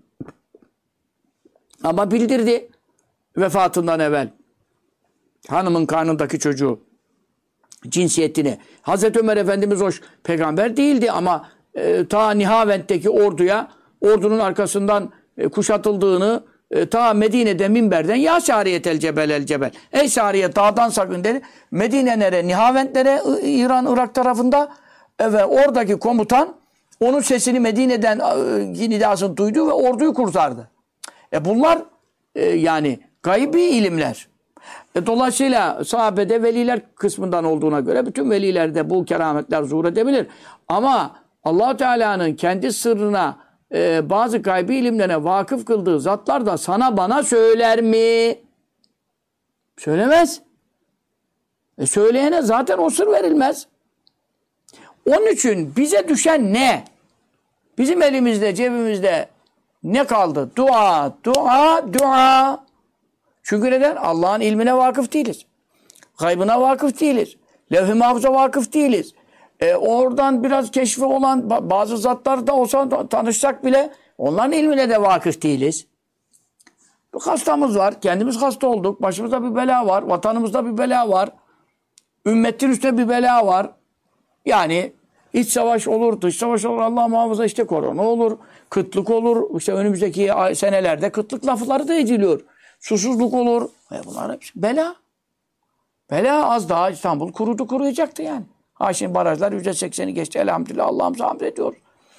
Ama bildirdi vefatından evvel. Hanımın karnındaki çocuğu cinsiyetini. Hazreti Ömer Efendimiz hoş peygamber değildi ama ta Nihavend'deki ordunun arkasından kuşatıldığını ta Medine'de minberden ya Sariyetel Cebel el Cebel. Ey Sariye dağdan sakın dedi. Medine'lere, Nihavendlere İran, Irak tarafında ve oradaki komutan onun sesini Medine'den nidasını duydu ve orduyu kurtardı. Bunlar yani gaybi ilimler. Dolayısıyla sahabede veliler kısmından olduğuna göre bütün velilerde bu kerametler zuhur edebilir. Ama Allah Teala'nın kendi sırrına bazı gaybi ilimlerine vakıf kıldığı zatlar da sana bana söyler mi? Söylemez. Söyleyene zaten o sır verilmez. Onun için bize düşen ne? Bizim elimizde, cebimizde ne kaldı? Dua, dua, dua. Çünkü neden? Allah'ın ilmine vakıf değiliz. Gaybına vakıf değiliz. Levh-i Mahfuz'a vakıf değiliz. Oradan biraz keşfi olan bazı zatlar da olsa tanışsak bile onların ilmine de vakıf değiliz. Bir hastamız var. Kendimiz hasta olduk. Başımızda bir bela var. Vatanımızda bir bela var. Ümmetin üstüne bir bela var. Yani iç savaş olur, dış savaş olur. Allah muhafaza işte korona olur. Kıtlık olur. İşte önümüzdeki senelerde kıtlık lafları da ediliyor. Susuzluk olur. Bunlar hepsi bela. Bela az daha İstanbul kuruyacaktı yani. Şimdi barajlar %80'i geçti. Elhamdülillah Allah'ımıza hamd ediyoruz.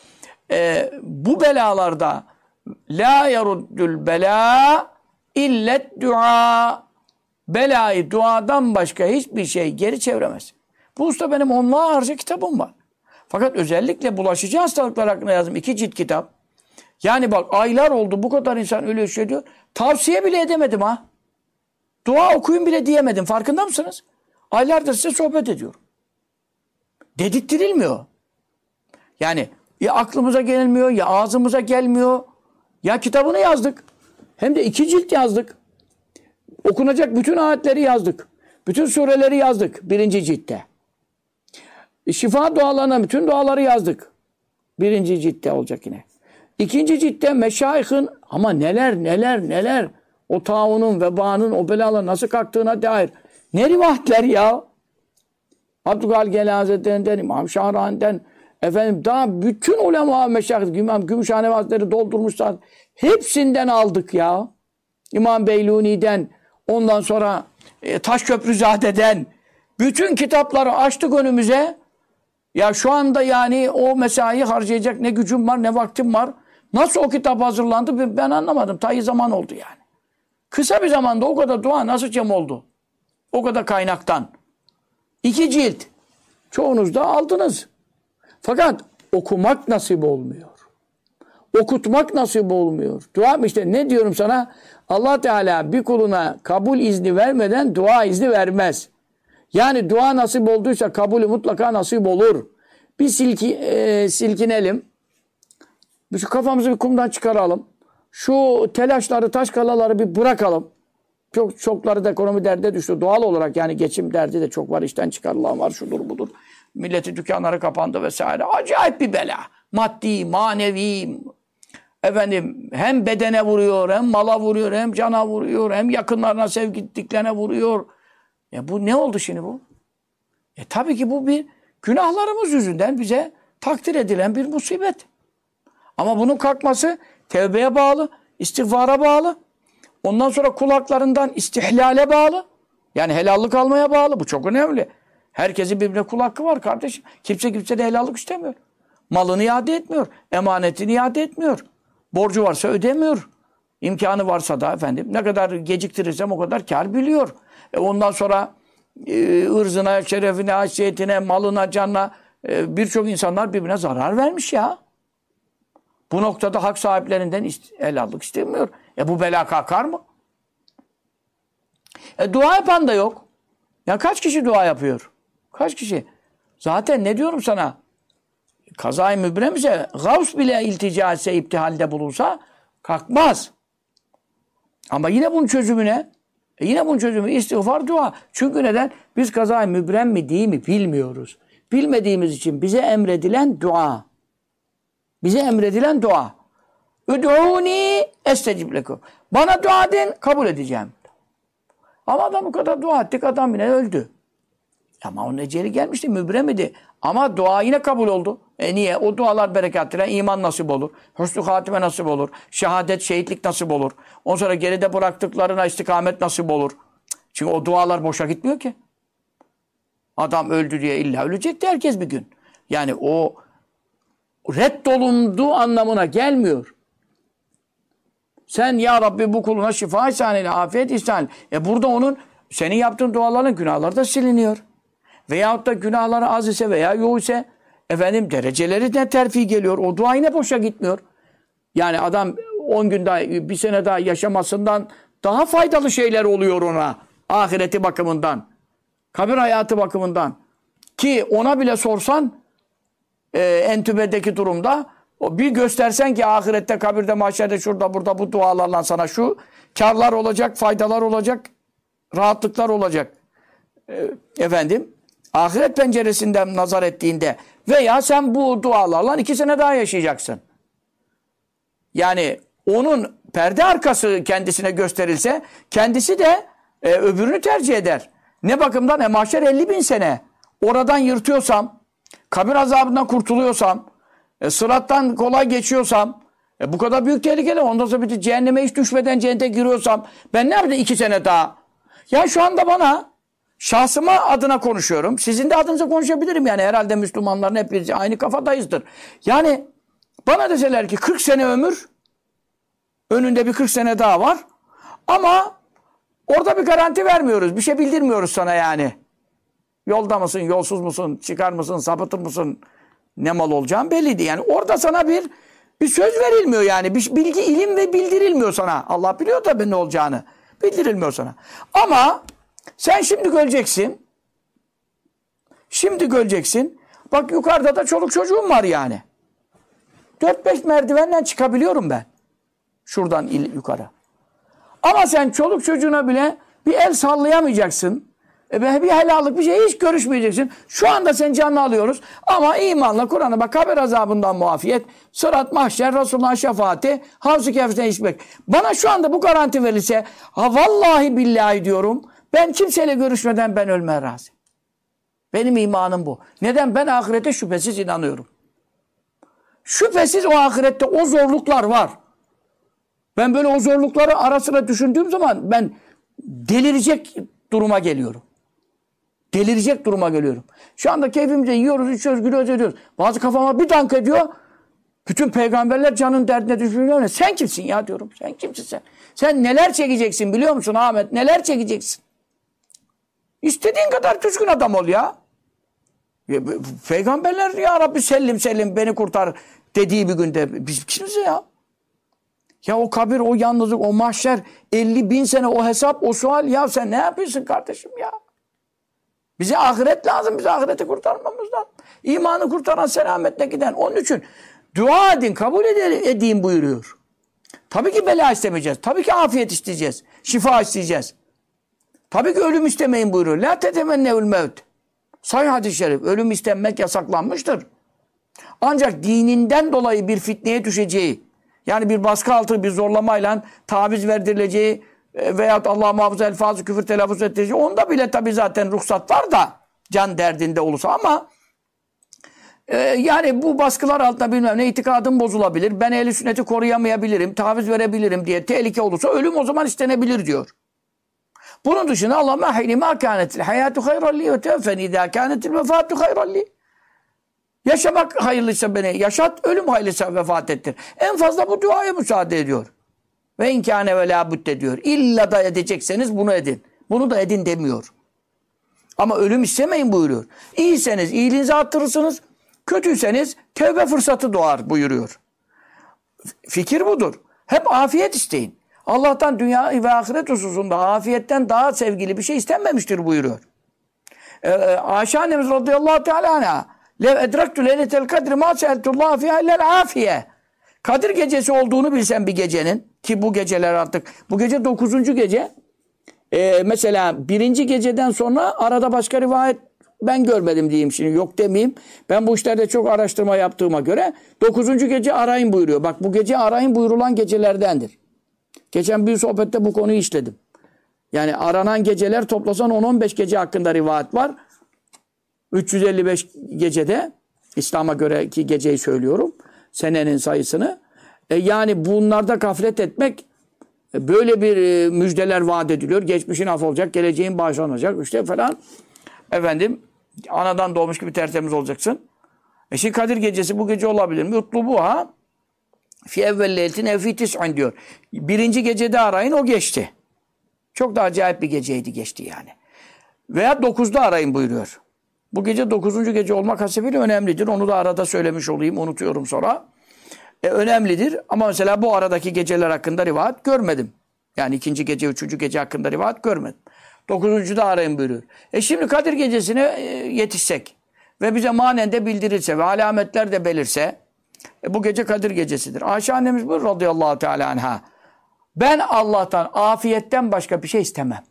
Bu belalarda la yaruddül bela illet dua. Belayı duadan başka hiçbir şey geri çeviremez. Bu usta benim onlarca kitabım var. Fakat özellikle bulaşıcı hastalıklar hakkında yazdım 2 cilt kitap. Yani bak aylar oldu bu kadar insan ölüyor şey diyor. Tavsiye bile edemedim ha. Dua okuyun bile diyemedim. Farkında mısınız? Aylardır size sohbet ediyorum. Dedirttirilmiyor. Yani ya aklımıza gelmiyor ya ağzımıza gelmiyor. Ya kitabını yazdık. Hem de 2 cilt yazdık. Okunacak bütün ayetleri yazdık. Bütün sureleri yazdık 1. ciltte. Şifa dualarına bütün duaları yazdık. 1. ciltte olacak yine. 2. ciltte meşayihın ama neler o taunun, vebanın, o belalar nasıl kalktığına dair ne rivayetler ya. Abdülkadir Geylani Hazretleri'nden, İmam Şahrani'den, Efendim daha bütün ulema meşayih, İmam Gümüşhane Hazretleri doldurmuşlar. Hepsinden aldık ya. İmam Beyluni'den, ondan sonra Taşköprüzade'den bütün kitapları açtık önümüze. Ya şu anda yani o mesai harcayacak ne gücüm var ne vaktim var. Nasıl o kitap hazırlandı ben anlamadım. Tayyi zaman oldu yani. Kısa bir zamanda o kadar dua nasıl cem oldu? O kadar kaynaktan. 2 cilt. Çoğunuz da aldınız. Fakat okumak nasip olmuyor. Okutmak nasip olmuyor. Dua işte ne diyorum sana? Allah Teala bir kuluna kabul izni vermeden dua izni vermez. Yani dua nasip olduysa kabulü mutlaka nasip olur. Bir silkinelim. Şu kafamızı bir kumdan çıkaralım. Şu telaşları, taşkalaları bir bırakalım. Çokları da ekonomi derde düştü. Doğal olarak yani geçim derdi de çok var. İşten çıkarılan var, şudur budur. Milletin dükkanları kapandı vesaire. Acayip bir bela. Maddi, manevi, efendim hem bedene vuruyor, hem mala vuruyor, hem cana vuruyor, hem yakınlarına, sevdiklerine vuruyor. Bu ne oldu şimdi bu? Tabii ki bu bir günahlarımız yüzünden bize takdir edilen bir musibet. Ama bunun kalkması tevbeye bağlı, istiğfara bağlı. Ondan sonra kulaklarından istihlale bağlı. Yani helallik almaya bağlı. Bu çok önemli. Herkesin birbirine kul hakkı var kardeşim. Kimse kimsede helallik istemiyor. Malını iade etmiyor. Emanetini iade etmiyor. Borcu varsa ödemiyor. İmkanı varsa da efendim ne kadar geciktirirsem o kadar kâr biliyor. Ondan sonra ırzına, şerefine, haysiyetine, malına, canına birçok insanlar birbirine zarar vermiş ya. Bu noktada hak sahiplerinden helallik istemiyor. Bu bela kalkar mı? Dua yapan da yok. Ya kaç kişi dua yapıyor? Kaç kişi? Zaten ne diyorum sana? Kazayı mübrem ise gavs bile iltica etse, iptihalde bulunsa kalkmaz. Ama yine bunun çözümü ne? Yine bunun çözümü istiğfar, dua. Çünkü neden? Biz kazayı mübrem mi değil mi bilmiyoruz. Bilmediğimiz için bize emredilen dua. Bize emredilen dua. Üd'ûni estecib lekum. Bana dua edin, kabul edeceğim. Ama adam bu kadar dua ettik, adam yine öldü. Ama onun eceli gelmişti, mübrem idi. Ama dua yine kabul oldu. Niye? O dualar berekatliler, iman nasip olur. Hüsnü hatime nasip olur. Şehadet, şehitlik nasip olur. Ondan sonra geride bıraktıklarına istikamet nasip olur. Çünkü o dualar boşa gitmiyor ki. Adam öldü diye illa ölecekti herkes bir gün. Yani o reddolunduğu anlamına gelmiyor. Sen ya Rabbi bu kuluna şifa ihsan eyle, afiyet ihsan eyle. Burada onun, senin yaptığın duaların günahları da siliniyor. Veyahut da günahları az ise veya yok ise efendim dereceleri de terfi geliyor. O dua yine boşa gitmiyor. Yani adam 10 gün daha, bir sene daha yaşamasından daha faydalı şeyler oluyor ona. Ahireti bakımından. Kabir hayatı bakımından. Ki ona bile sorsan entübedeki durumda bir göstersen ki ahirette, kabirde, mahşerde, şurada, burada bu dualarla sana şu karlar olacak, faydalar olacak, rahatlıklar olacak. Efendim, ahiret penceresinden nazar ettiğinde veya sen bu dualarla 2 sene daha yaşayacaksın. Yani onun perde arkası kendisine gösterilse kendisi de öbürünü tercih eder. Ne bakımdan? Mahşer 50.000 sene. Oradan yırtıyorsam, kabir azabından kurtuluyorsam, sırattan kolay geçiyorsam, bu kadar büyük tehlikeli. Ondan sonra bir cehenneme hiç düşmeden cennete giriyorsam ben ne yapayım 2 sene daha? Ya şu anda bana, şahsıma adına konuşuyorum. Sizin de adınıza konuşabilirim yani. Herhalde Müslümanların hepimiz aynı kafadayızdır. Yani bana deseler ki 40 sene ömür, önünde bir 40 sene daha var. Ama orada bir garanti vermiyoruz. Bir şey bildirmiyoruz sana yani. Yolda mısın, yolsuz musun, çıkar mısın, sapıtır mısın, ne mal olacağın belliydi. Yani orada sana bir söz verilmiyor yani. Bir bilgi, ilim ve bildirilmiyor sana. Allah biliyor tabii ne olacağını. Bildirilmiyor sana. Ama sen şimdi göreceksin. Şimdi göreceksin. Bak yukarıda da çoluk çocuğum var yani. 4-5 merdivenden çıkabiliyorum ben. Şuradan yukarı. Ama sen çoluk çocuğuna bile bir el sallayamayacaksın. Bir helallik bir şey hiç görüşmeyeceksin. Şu anda sen canlı alıyoruz. Ama imanla Kur'an'a bak, kabir azabından muafiyet, sırat, mahşer, Resulullah'ın şefaati, Havz-ı Kevser'e içmek. Bana şu anda bu garanti verilse, vallahi billahi diyorum, ben kimseyle görüşmeden ben ölmeye razıyım. Benim imanım bu. Neden? Ben ahirete şüphesiz inanıyorum. Şüphesiz o ahirette o zorluklar var. Ben böyle o zorlukları ara sıra düşündüğüm zaman ben delirecek duruma geliyorum. Delirecek duruma geliyorum. Şu anda keyfimize yiyoruz, içiyoruz, gülüyoruz, ediyoruz. Bazı kafama bir dank ediyor. Bütün peygamberler canın derdine düşmüyor. Sen kimsin ya diyorum. Sen kimsin sen? Sen neler çekeceksin biliyor musun Ahmet? Neler çekeceksin? İstediğin kadar düzgün adam ol ya. Peygamberler ya Rabbi sellim sellim beni kurtar dediği bir günde biz kimiz ya? Ya o kabir, o yalnızlık, o mahşer, 50.000 sene o hesap, o sual. Ya sen ne yapıyorsun kardeşim ya? Bize ahiret lazım. Bize ahireti kurtarmamız lazım. İmanı kurtaran selametle giden. Onun için dua edin, kabul edin buyuruyor. Tabii ki bela istemeyeceğiz. Tabii ki afiyet isteyeceğiz. Şifa isteyeceğiz. Tabii ki ölüm istemeyin buyuruyor. La tetemennevül mevt. Sahih hadis-i şerif. Ölüm istenmek yasaklanmıştır. Ancak dininden dolayı bir fitneye düşeceği, yani bir baskı altı, bir zorlamayla taviz verdirileceği veyahut Allah muhafaza elfazı küfür telaffuz ettireceği, onda bile tabii zaten ruhsat var da can derdinde olursa ama yani bu baskılar altında bilmem ne itikadım bozulabilir, ben ehl-i sünneti koruyamayabilirim, taviz verebilirim diye tehlike olursa ölüm o zaman istenebilir diyor. Bunun dışında Allah mahini ma kânetil hayâtu hayralli ve tevfeni idâ kânetil vefâtu hayralli. Yaşamak hayırlıysa beni yaşat, ölüm hayırlıysa vefat ettir. En fazla bu duaya müsaade ediyor. Ve inkâne ve lâ budde diyor. İlla da edecekseniz bunu edin. Bunu da edin demiyor. Ama ölüm istemeyin buyuruyor. İyiyseniz iyiliğinizi arttırırsınız. Kötüyseniz tevbe fırsatı doğar buyuruyor. Fikir budur. Hep afiyet isteyin. Allah'tan dünya ve ahiret hususunda afiyetten daha sevgili bir şey istenmemiştir buyuruyor. Ayşe annemiz radıyallahu teala anha lev edraktu leyletel kadri ma seeltullaha fiha illel afiye. Kadir gecesi olduğunu bilsem bir gecenin, ki bu geceler artık, bu gece 9. gece. Mesela 1. geceden sonra arada başka rivayet ben görmedim diyeyim şimdi, yok demeyeyim. Ben bu işlerde çok araştırma yaptığıma göre 9. gece arayın buyuruyor. Bak bu gece arayın buyurulan gecelerdendir. Geçen bir sohbette bu konuyu işledim. Yani aranan geceler toplasan 10-15 gece hakkında rivayet var. 355 gecede, İslam'a göre ki geceyi söylüyorum, senenin sayısını. Yani bunlarda gaflet etmek, böyle bir müjdeler vaat ediliyor. Geçmişin af olacak, geleceğin bağışlanacak işte falan. Efendim, anadan doğmuş gibi tertemiz olacaksın. Şimdi Kadir gecesi bu gece olabilir mi? Utlubuha fi evvelleyletin ev fi tis'in diyor. 1. gecede arayın, o geçti. Çok da acayip bir geceydi, geçti yani. Veya 9'da arayın buyuruyor. Bu gece 9. gece olmak hasebiyle önemlidir. Onu da arada söylemiş olayım, unutuyorum sonra. Önemlidir ama mesela bu aradaki geceler hakkında rivayet görmedim. Yani 2. gece, 3. gece hakkında rivayet görmedim. 9'da arayın buyuruyor. Şimdi Kadir gecesine yetişsek ve bize manen de bildirilse ve alametler de belirse bu gece Kadir gecesidir. Ayşe annemiz buyuruyor radıyallahu teala anha. Ben Allah'tan afiyetten başka bir şey istemem.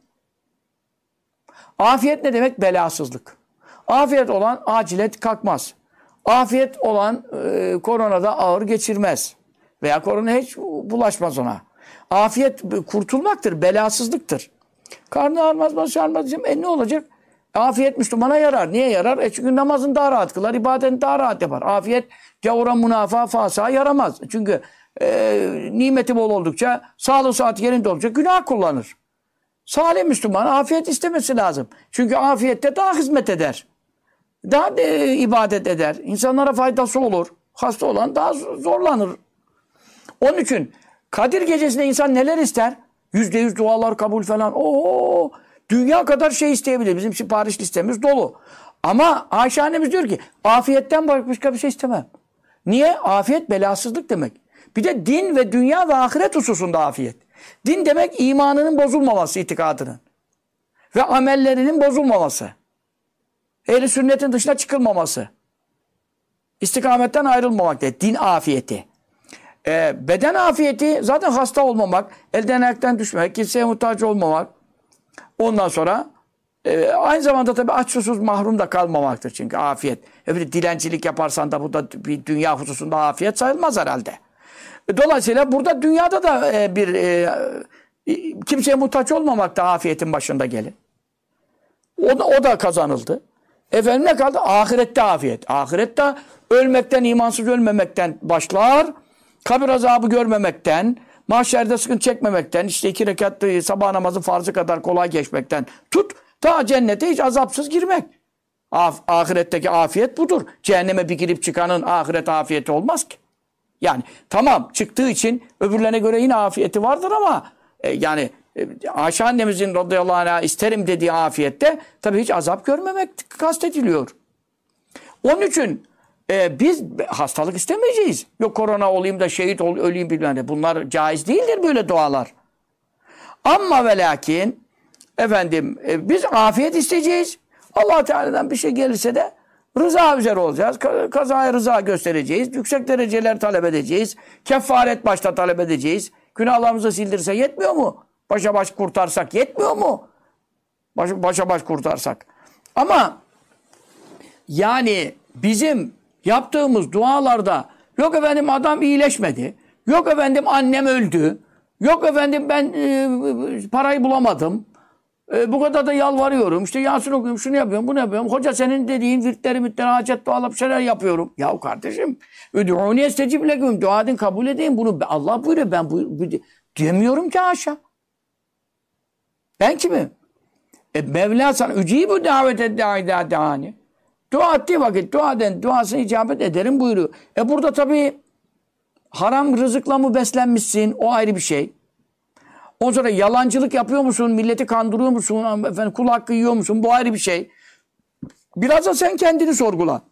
Afiyet ne demek? Belasızlık. Afiyet olan acilet kalkmaz. Afiyet olan koronada ağır geçirmez. Veya korona hiç bulaşmaz ona. Afiyet kurtulmaktır, belasızlıktır. Karnı ağrımaz, başı ağrımaz diyeceğim. Ne olacak? Afiyet Müslümana yarar. Niye yarar? Çünkü namazını daha rahat kılar, ibadetini daha rahat yapar. Afiyet gavura, münafa, fasa yaramaz. Çünkü nimeti bol oldukça, sağlığı saati yerinde oldukça günah kullanır. Salih Müslüman afiyet istemesi lazım. Çünkü afiyette daha hizmet eder. Daha ibadet eder. İnsanlara faydası olur. Hasta olan daha zorlanır. Onun için Kadir gecesinde insan neler ister? %100 dualar kabul falan. Oo, dünya kadar şey isteyebilir. Bizim sipariş listemiz dolu. Ama Ayşe annemiz diyor ki afiyetten başka bir şey istemem. Niye? Afiyet belasızlık demek. Bir de din ve dünya ve ahiret hususunda afiyet. Din demek imanının bozulmaması, itikadının. Ve amellerinin bozulmaması. Ehl-i sünnetin dışına çıkılmaması. İstikametten ayrılmamak demek. Din afiyeti. Beden afiyeti zaten hasta olmamak, elden ayaktan düşmemek, kimseye muhtaç olmamak. Ondan sonra aynı zamanda tabii aç susuz mahrum da kalmamaktır çünkü afiyet. Bir dilencilik yaparsan da bu da bir dünya hususunda afiyet sayılmaz herhalde. Dolayısıyla burada dünyada da kimseye muhtaç olmamak da afiyetin başında gelir. O da kazanıldı. Efendim ne kaldı? Ahirette afiyet. Ahirette ölmekten, imansız ölmemekten başlar. Kabir azabı görmemekten, mahşerde sıkıntı çekmemekten, işte 2 rekat sabah namazı farzı kadar kolay geçmekten tut, ta cennete hiç azapsız girmek. Ahiretteki afiyet budur. Cehenneme bir girip çıkanın ahiret afiyeti olmaz ki. Yani tamam çıktığı için öbürlerine göre yine afiyeti vardır ama Ayşe annemizin radıyallahu anh'a isterim dediği afiyette tabii hiç azap görmemek kastediliyor. Onun için biz hastalık istemeyeceğiz. Yok korona olayım da şehit öleyim bilmem ne. Bunlar caiz değildir böyle dualar. Ama ve lakin biz afiyet isteyeceğiz. Allah Teala'dan bir şey gelirse de rıza üzere olacağız. Kazaya rıza göstereceğiz. Yüksek dereceler talep edeceğiz. Kefaret başta talep edeceğiz. Günahlarımızı sildirse yetmiyor mu? Başa baş kurtarsak yetmiyor mu? Başa baş kurtarsak. Ama yani bizim yaptığımız dualarda yok efendim adam iyileşmedi. Yok efendim annem öldü. Yok efendim ben parayı bulamadım. Bu kadar da yalvarıyorum. İşte Yasin okuyorum, şunu yapıyorum, bunu yapıyorum. Hoca senin dediğin virtleri, hacet dualar bir şeyler yapıyorum. Ya kardeşim, üd'ûni estecib leküm. Dua edin, kabul edeyim. Bunu Allah buyuruyor. Ben diyemiyorum ki haşa. Ben kimim? Mevla sana ücibu davete dâidâ dâni. Dua ettiği vakit dua eden duasını icabet ederim buyuruyor. Burada tabii haram rızıkla mı beslenmişsin? O ayrı bir şey. Ondan sonra yalancılık yapıyor musun? Milleti kandırıyor musun? Efendim, kul hakkı yiyor musun? Bu ayrı bir şey. Biraz da sen kendini sorgula.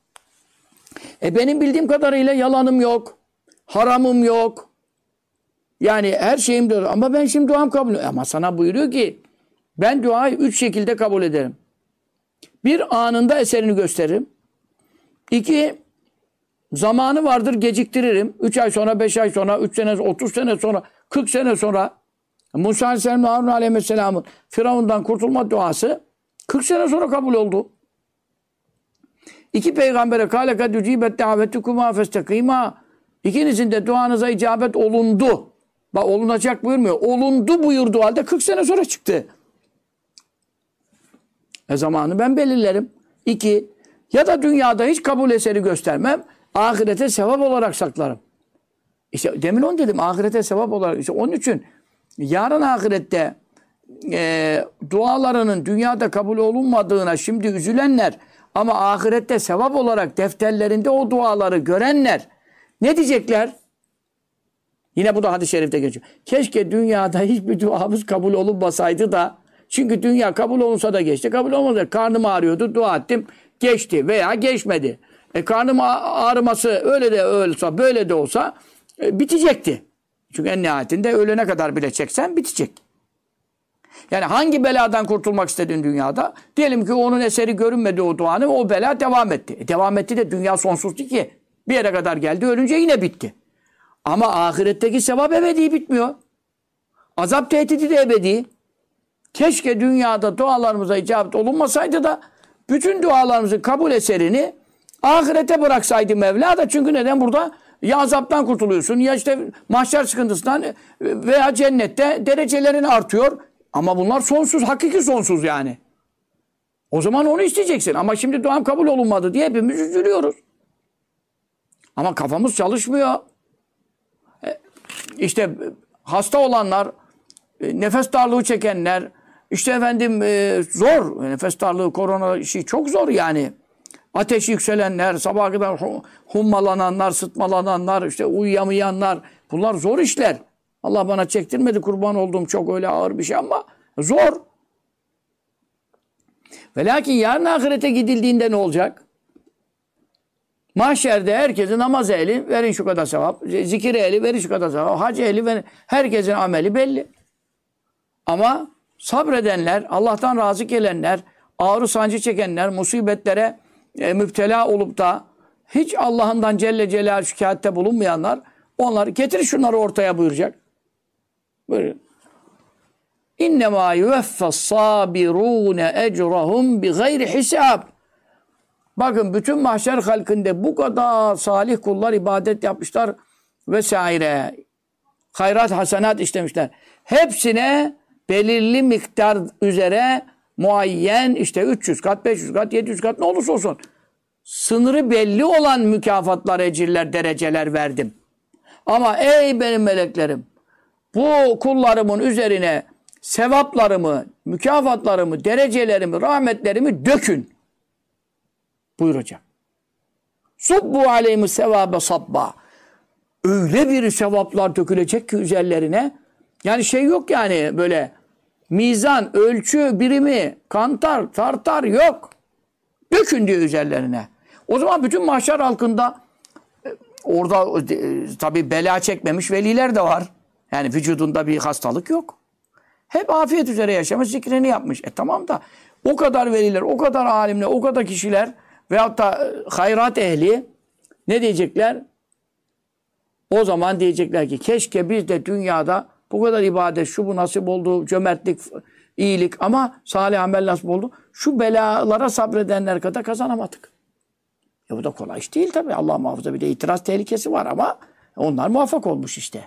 Benim bildiğim kadarıyla yalanım yok. Haramım yok. Yani her şeyim doğru. Ama ben şimdi duam kabul ediyorum. Ama sana buyuruyor ki ben duayı 3 şekilde kabul ederim. 1, anında eserini gösteririm. 2, zamanı vardır geciktiririm. 3 ay sonra, 5 ay sonra, 3 sene, 30 sene sonra, 40 sene sonra Musa Aleyhisselam ve Harun Aleyhisselam'ın Firavun'dan kurtulma duası 40 sene sonra kabul oldu. 2 peygambere kâle kad ucibet davetukuma festekîmâ. İkinizin de duanıza icabet olundu. Bak olunacak buyurmuyor. Olundu buyurduğu halde 40 sene sonra çıktı. Zamanı ben belirlerim. 2, ya da dünyada hiç kabul eseri göstermem. Ahirete sevap olarak saklarım. İşte demin onu dedim. Ahirete sevap olarak. İşte onun için yarın ahirette dualarının dünyada kabul olunmadığına şimdi üzülenler ama ahirette sevap olarak defterlerinde o duaları görenler ne diyecekler? Yine bu da hadis-i şerifte geçiyor. Keşke dünyada hiçbir duamız kabul olunmasaydı da çünkü dünya kabul olunsa da geçti. Kabul olmadı. Karnım ağrıyordu. Dua ettim. Geçti veya geçmedi. Karnım ağrıması öyle de olsa böyle de olsa bitecekti. Çünkü en nihayetinde ölene kadar bile çeksen bitecek. Yani hangi beladan kurtulmak istedin dünyada? Diyelim ki onun eseri görünmedi o duanın, o bela devam etti. Devam etti de dünya sonsuz değil ki. Bir yere kadar geldi, ölünce yine bitti. Ama ahiretteki sevap ebedi bitmiyor. Azap tehdidi de ebedi. Keşke dünyada dualarımıza icabet olunmasaydı da bütün dualarımızın kabul eserini ahirete bıraksaydı Mevla da çünkü neden burada? Ya azaptan kurtuluyorsun ya işte mahşer sıkıntısından veya cennette derecelerin artıyor. Ama bunlar sonsuz, hakiki sonsuz yani. O zaman onu isteyeceksin. Ama şimdi duam kabul olunmadı diye hepimiz üzülüyoruz. Ama kafamız çalışmıyor. İşte hasta olanlar, nefes darlığı çekenler, işte zor. Nefes darlığı, korona işi çok zor yani. Ateşi yükselenler, sabaha kadar hummalananlar, sıtmalananlar, işte uyuyamayanlar. Bunlar zor işler. Allah bana çektirmedi, kurban olduğum çok öyle ağır bir şey ama zor. Ve lakin yarın ahirete gidildiğinde ne olacak? Mahşerde herkesin namaz ehli verin şu kadar sevap, zikir ehli verin şu kadar sevap, hac ehli verin. Herkesin ameli belli. Ama sabredenler, Allah'tan razı gelenler, ağrı sancı çekenler, musibetlere müptela olup da hiç Allah'ından Celle Celaluhu şikayette bulunmayanlar, onlar getir şunları ortaya buyuracak. Buyurun. İnnemâ yuveffes-sâbirûne ecrahum bi gayri hisab. Bakın bütün mahşer halkinde bu kadar salih kullar ibadet yapmışlar vesaire. Hayrat, hasenat işlemişler. Hepsine belirli miktar üzere muayyen işte 300 kat, 500 kat, 700 kat ne olursa olsun sınırı belli olan mükafatlar, ecirler, dereceler verdim. Ama ey benim meleklerim, bu kullarımın üzerine sevaplarımı, mükafatlarımı, derecelerimi, rahmetlerimi dökün buyuracak. Subbu aleyhimi sevabe sabba. Öyle bir sevaplar dökülecek ki üzerlerine. Yani şey yok yani böyle mizan, ölçü, birimi, kantar, tartar yok. Dökün diyor üzerlerine. O zaman bütün mahşer halkında orada tabii bela çekmemiş veliler de var. Yani vücudunda bir hastalık yok. Hep afiyet üzere yaşamış, zikrini yapmış. Tamam da o kadar veliler, o kadar alimler, o kadar kişiler veyahut da hayrat ehli ne diyecekler? O zaman diyecekler ki keşke biz de dünyada bu kadar ibadet, şu bu nasip oldu, cömertlik, iyilik ama salih amel nasip oldu. Şu belalara sabredenler kadar kazanamadık. Bu da kolay iş değil tabii. Allah muhafaza, bir de itiraz tehlikesi var ama onlar muvaffak olmuş işte.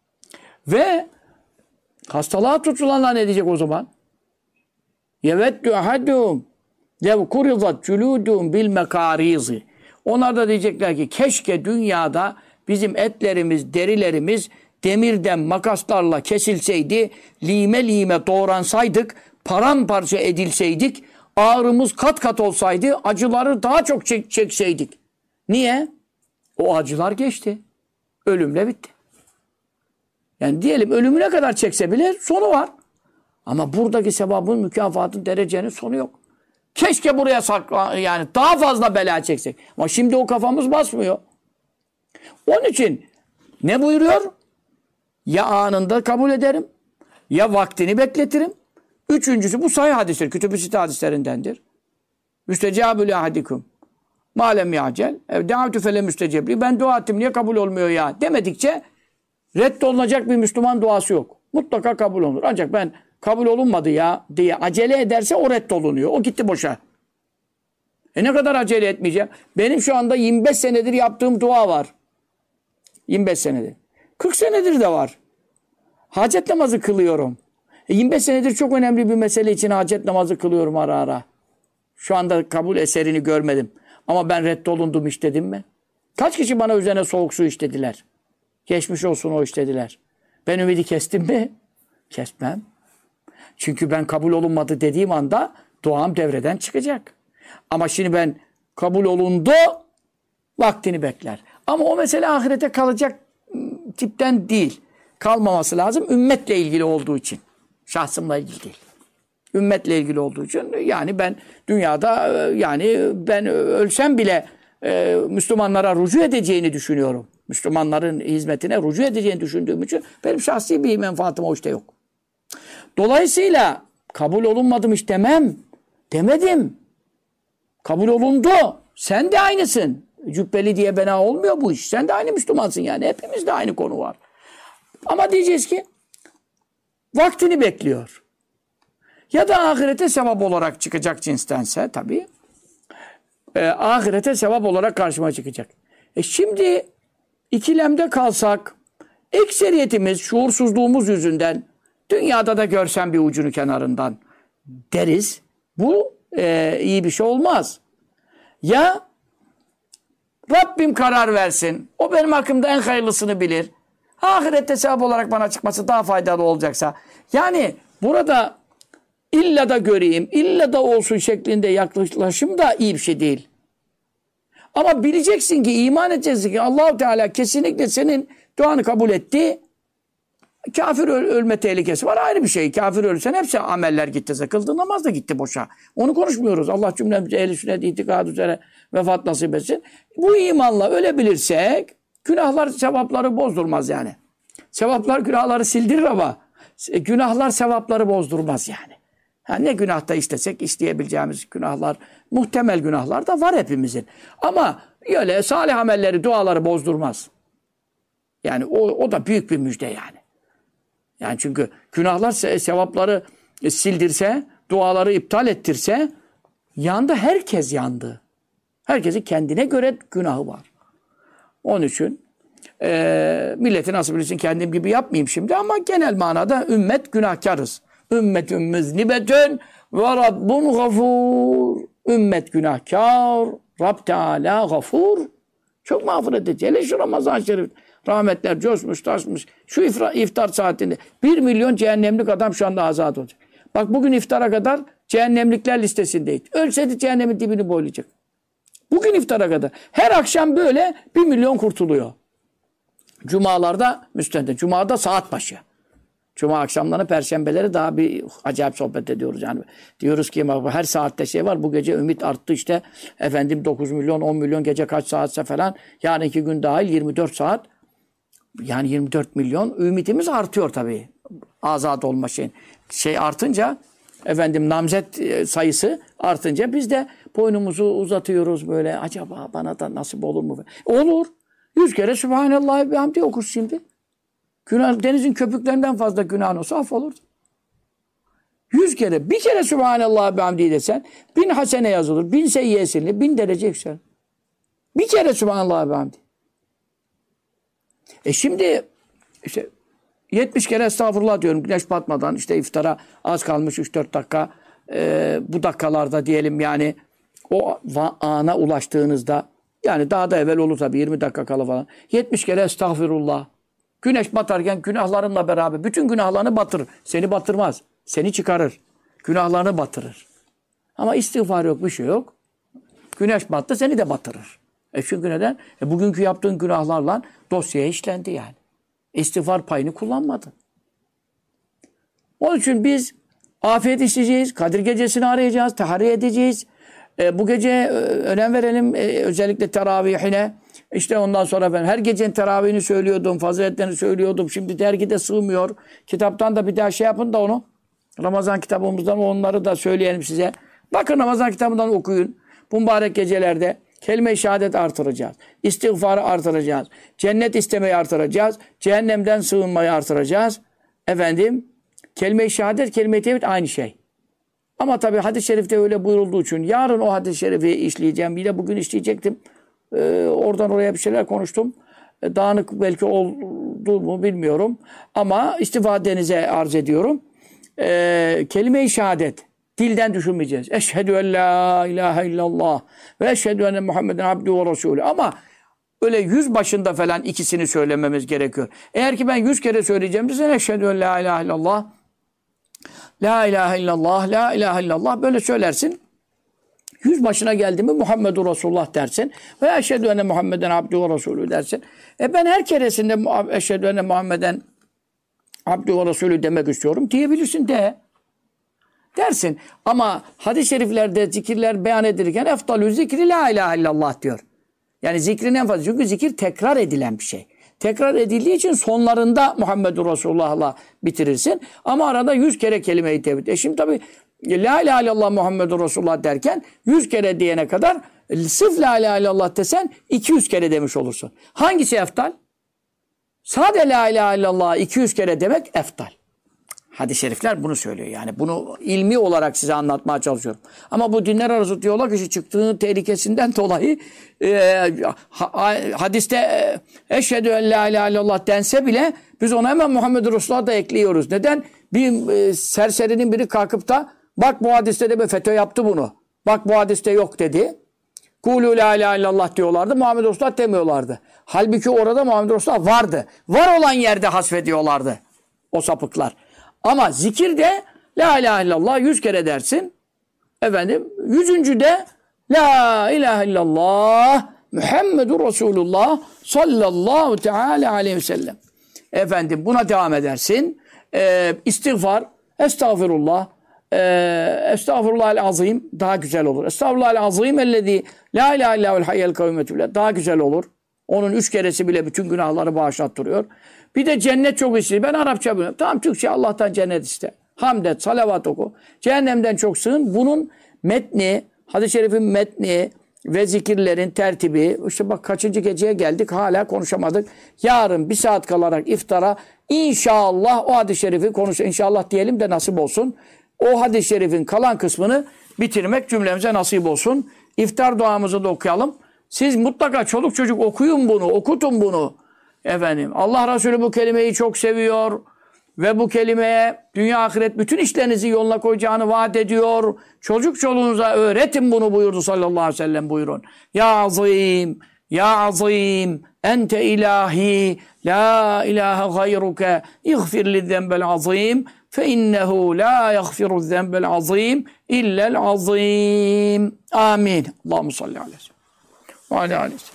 Ve hastalığa tutulanlar ne diyecek o zaman? Yeveddü ahadum lev kurizat cülûdûm bil mekârizi. Onlar da diyecekler ki keşke dünyada bizim etlerimiz, derilerimiz demirden makaslarla kesilseydi, lime lime doğransaydık, paramparça edilseydik, ağrımız kat kat olsaydı, acıları daha çok çekseydik. Niye? O acılar geçti. Ölümle bitti. Yani diyelim ölümüne kadar çekse bile sonu var. Ama buradaki sevabın, mükafatın, derecenin sonu yok. Keşke buraya yani daha fazla bela çeksek. Ama şimdi o kafamız basmıyor. Onun için ne buyuruyor? Ya anında kabul ederim, ya vaktini bekletirim. Üçüncüsü bu sahih hadisler, Kütüb-i Sitte hadislerindendir. Müstecabü li ahadikum. Malem ya'cel. Da'atü fele müstecebli. Ben dua ettim, niye kabul olmuyor ya? Demedikçe reddolunacak bir Müslüman duası yok. Mutlaka kabul olunur. Ancak ben kabul olunmadı ya diye acele ederse o reddolunuyor. O gitti boşa. Ne kadar acele etmeyeceğim? Benim şu anda 25 senedir yaptığım dua var. 25 senedir. 40 senedir de var. Hacet namazı kılıyorum. 25 senedir çok önemli bir mesele için hacet namazı kılıyorum ara ara. Şu anda kabul eserini görmedim. Ama ben reddolundum işledim mi? Kaç kişi bana üzerine soğuk su işlediler? Geçmiş olsun o işlediler. Ben ümidi kestim mi? Kesmem. Çünkü ben kabul olunmadı dediğim anda duam devreden çıkacak. Ama şimdi ben kabul olundu, vaktini bekler. Ama o mesele ahirete kalacak tipten değil. Kalmaması lazım. Ümmetle ilgili olduğu için. Şahsımla ilgili değil. Ümmetle ilgili olduğu için. Yani ben dünyada yani ben ölsem bile Müslümanlara rücu edeceğini düşünüyorum. Müslümanların hizmetine rücu edeceğini düşündüğüm için benim şahsi bir menfaatim o işte yok. Dolayısıyla kabul olunmadım hiç demem. Demedim. Kabul olundu. Sen de aynısın. Cübbeli diye bena olmuyor bu iş. Sen de aynı Müslümansın yani. Hepimizde aynı konu var. Ama diyeceğiz ki vaktini bekliyor. Ya da ahirete sevap olarak çıkacak cinstense tabii. Ahirete sevap olarak karşıma çıkacak. Şimdi ikilemde kalsak ekseriyetimiz şuursuzluğumuz yüzünden dünyada da görsen bir ucunu kenarından deriz. Bu iyi bir şey olmaz. Ya Rabbim karar versin. O benim hakkımda en hayırlısını bilir. Ahirette sevap olarak bana çıkması daha faydalı olacaksa. Yani burada illa da göreyim, illa da olsun şeklinde yaklaşım da iyi bir şey değil. Ama bileceksin ki, iman edeceksin ki Allah-u Teala kesinlikle senin duanı kabul etti. Kafir ölme tehlikesi var, ayrı bir şey. Kafir ölürsen hepsi ameller gitti. Kıldığın namaz da gitti boşa. Onu konuşmuyoruz. Allah cümlemize ehl-i sünnet itikad üzere vefat nasip etsin. Bu imanla ölebilirsek günahlar sevapları bozdurmaz yani. Sevaplar günahları sildirir ama günahlar sevapları bozdurmaz yani. Ne günahta istesek isteyebileceğimiz günahlar, muhtemel günahlar da var hepimizin. Ama öyle salih amelleri, duaları bozdurmaz. Yani o da büyük bir müjde yani. Yani çünkü günahlar sevapları sildirse, duaları iptal ettirse yandı, herkes yandı. Herkesin kendine göre günahı var. Onun için milleti nasıl bilirsin kendim gibi yapmayayım şimdi ama genel manada ümmet günahkarız. Ümmetün müznibetün ve Rabbun gafur. Ümmet günahkar, Rab Teala gafur. Çok mağfiret edici. Hele şu Ramazan-ı Şerif. Rahmetler coşmuş, taşmış. Şu iftar saatinde 1 milyon cehennemlik adam şu anda azat olacak. Bak bugün iftara kadar cehennemlikler listesindeydi. Ölseydi cehennemin dibini boylayacak. Bugün iftara kadar. Her akşam böyle 1 milyon kurtuluyor. Cumalarda müstehden. Cuma'da saat başı. Cuma akşamları, perşembeleri daha bir acayip sohbet ediyoruz yani. Diyoruz ki her saatte şey var. Bu gece ümit arttı işte. Efendim 9 milyon, 10 milyon gece kaç saatse falan. Yani 2 gün dahil 24 saat. Yani 24 milyon. Ümitimiz artıyor tabii. Azat olma şeyin. Şey artınca efendim namzet sayısı artınca biz de boynumuzu uzatıyoruz böyle. Acaba bana da nasip olur mu? Olur. 100 kere Sübhanallah ve hamdi okur şimdi. Günah, denizin köpüklerinden fazla günahın olsa affolur. 100 kere, bir kere Sübhanallah ve hamdi desen 1000 hasene yazılır, 1000 seyyiye silinir, 1000 derece yükselir. Bir kere Sübhanallah ve hamdi. Şimdi işte 70 kere estağfurullah diyorum güneş batmadan işte iftara az kalmış 3-4 dakika bu dakikalarda diyelim yani o ana ulaştığınızda yani daha da evvel olur tabii 20 dakika kala falan 70 kere estağfurullah. Güneş batarken günahlarınla beraber bütün günahlarını batırır. Seni batırmaz. Seni çıkarır. Günahlarını batırır. Ama istiğfar yok bir şey yok. Güneş battı seni de batırır. Çünkü neden? Bugünkü yaptığın günahlarla dosyaya işlendi yani. İstiğfar payını kullanmadı. Onun için biz afiyet isteyeceğiz. Kadir gecesini arayacağız. Tahriye edeceğiz. Bu gece önem verelim. Özellikle teravihine. İşte ondan sonra ben her gecenin teravihini söylüyordum. Faziletlerini söylüyordum. Şimdi dergide sığmıyor. Kitaptan da bir daha şey yapın da onu. Ramazan kitabımızdan onları da söyleyelim size. Bakın Ramazan kitabından okuyun. Bu mübarek gecelerde kelime-i şehadet artıracağız. İstiğfarı artıracağız. Cennet istemeyi artıracağız. Cehennemden sığınmayı artıracağız. Efendim, kelime-i şehadet, kelime-i tevhid aynı şey. Ama tabii hadis-i şerifte öyle buyurulduğu için yarın o hadis-i şerifi işleyeceğim. Bir de bugün işleyecektim. Oradan oraya bir şeyler konuştum. Dağınık belki oldu mu bilmiyorum. Ama istifadenize arz ediyorum. Kelime-i şehadet. Dilden düşünmeyeceğiz. Eşhedü en la ilahe illallah ve eşhedü enne Muhammeden abdühü ve resulü. Ama öyle 100 başında falan ikisini söylememiz gerekiyor. Eğer ki ben 100 kere söyleyeceğim sen eşhedü en la ilahe illallah, la ilahe illallah, la ilahe illallah böyle söylersin. 100 başına geldi mi Muhammedur Resulullah dersin. Ve eşhedü enne Muhammeden abdühü ve resulü dersin. Ben her keresinde eşhedü enne Muhammeden abdühü ve resulü demek istiyorum diyebilirsin de. Dersin. Ama hadis-i şeriflerde zikirler beyan edilirken eftalü zikri la ilahe illallah diyor. Yani zikrin en fazla. Çünkü zikir tekrar edilen bir şey. Tekrar edildiği için sonlarında Muhammedur Resulullah'la bitirirsin. Ama arada 100 kere kelime-i tevhid. Şimdi tabii la ilahe illallah Muhammedur Resulullah derken 100 kere diyene kadar sırf la ilahe illallah desen 200 kere demiş olursun. Hangisi eftal? Sade la ilahe illallah 200 kere demek eftal. Hadis-i şerifler bunu söylüyor. Yani bunu ilmi olarak size anlatmaya çalışıyorum. Ama bu dinler arası diyalog işi çıktığı tehlikesinden dolayı hadiste eşhedü en la ilahe illallah dense bile biz ona hemen Muhammed Resulullah da ekliyoruz. Neden? Bir serserinin biri kalkıp da bak bu hadiste de bir FETÖ yaptı bunu. Bak bu hadiste yok dedi. Kulü la ilahe illallah diyorlardı. Muhammed Resulullah demiyorlardı. Halbuki orada Muhammed Resulullah vardı. Var olan yerde hasfediyorlardı o sapıklar. Ama zikirde la ilahe illallah 100 kere dersin. Efendim 100. de la ilahe illallah Muhammedur Resulullah sallallahu teala aleyhi ve sellem. Efendim buna devam edersin. İstiğfar, estağfirullah, estağfirullahal azim daha güzel olur. Estağfirullahal azim ellezî la ilahe illâhu'l hayyel kavîmetü daha güzel olur. Onun 3 keresi bile bütün günahları bağışlattırıyor. Bir de cennet çok istiyor. Ben Arapça biliyorum. Tamam Türkçe Allah'tan cennet iste. Hamd et, salavat oku. Cehennemden çok sığın. Bunun metni, hadis-i şerifin metni ve zikirlerin tertibi. İşte bak kaçıncı geceye geldik hala konuşamadık. Yarın bir saat kalarak iftara inşallah o hadis-i şerifi İnşallah diyelim de nasip olsun. O hadis-i şerifin kalan kısmını bitirmek cümlemize nasip olsun. İftar duamızı da okuyalım. Siz mutlaka çoluk çocuk okuyun bunu, okutun bunu. Efendim Allah Resulü bu kelimeyi çok seviyor. Ve bu kelimeye dünya ahiret bütün işlerinizi yoluna koyacağını vaat ediyor. Çocuk çoluğunuza öğretin bunu buyurdu sallallahu aleyhi ve sellem buyurun. Ya azim, ya azim, ente ilahi, la ilahe gayruke, iğfir lizzembel azim, fe innehu la yaghfiru zembel azim, illel azim. Amin. Allahu salli aleyhi ve sellem. Ve aleyhi ve sellem.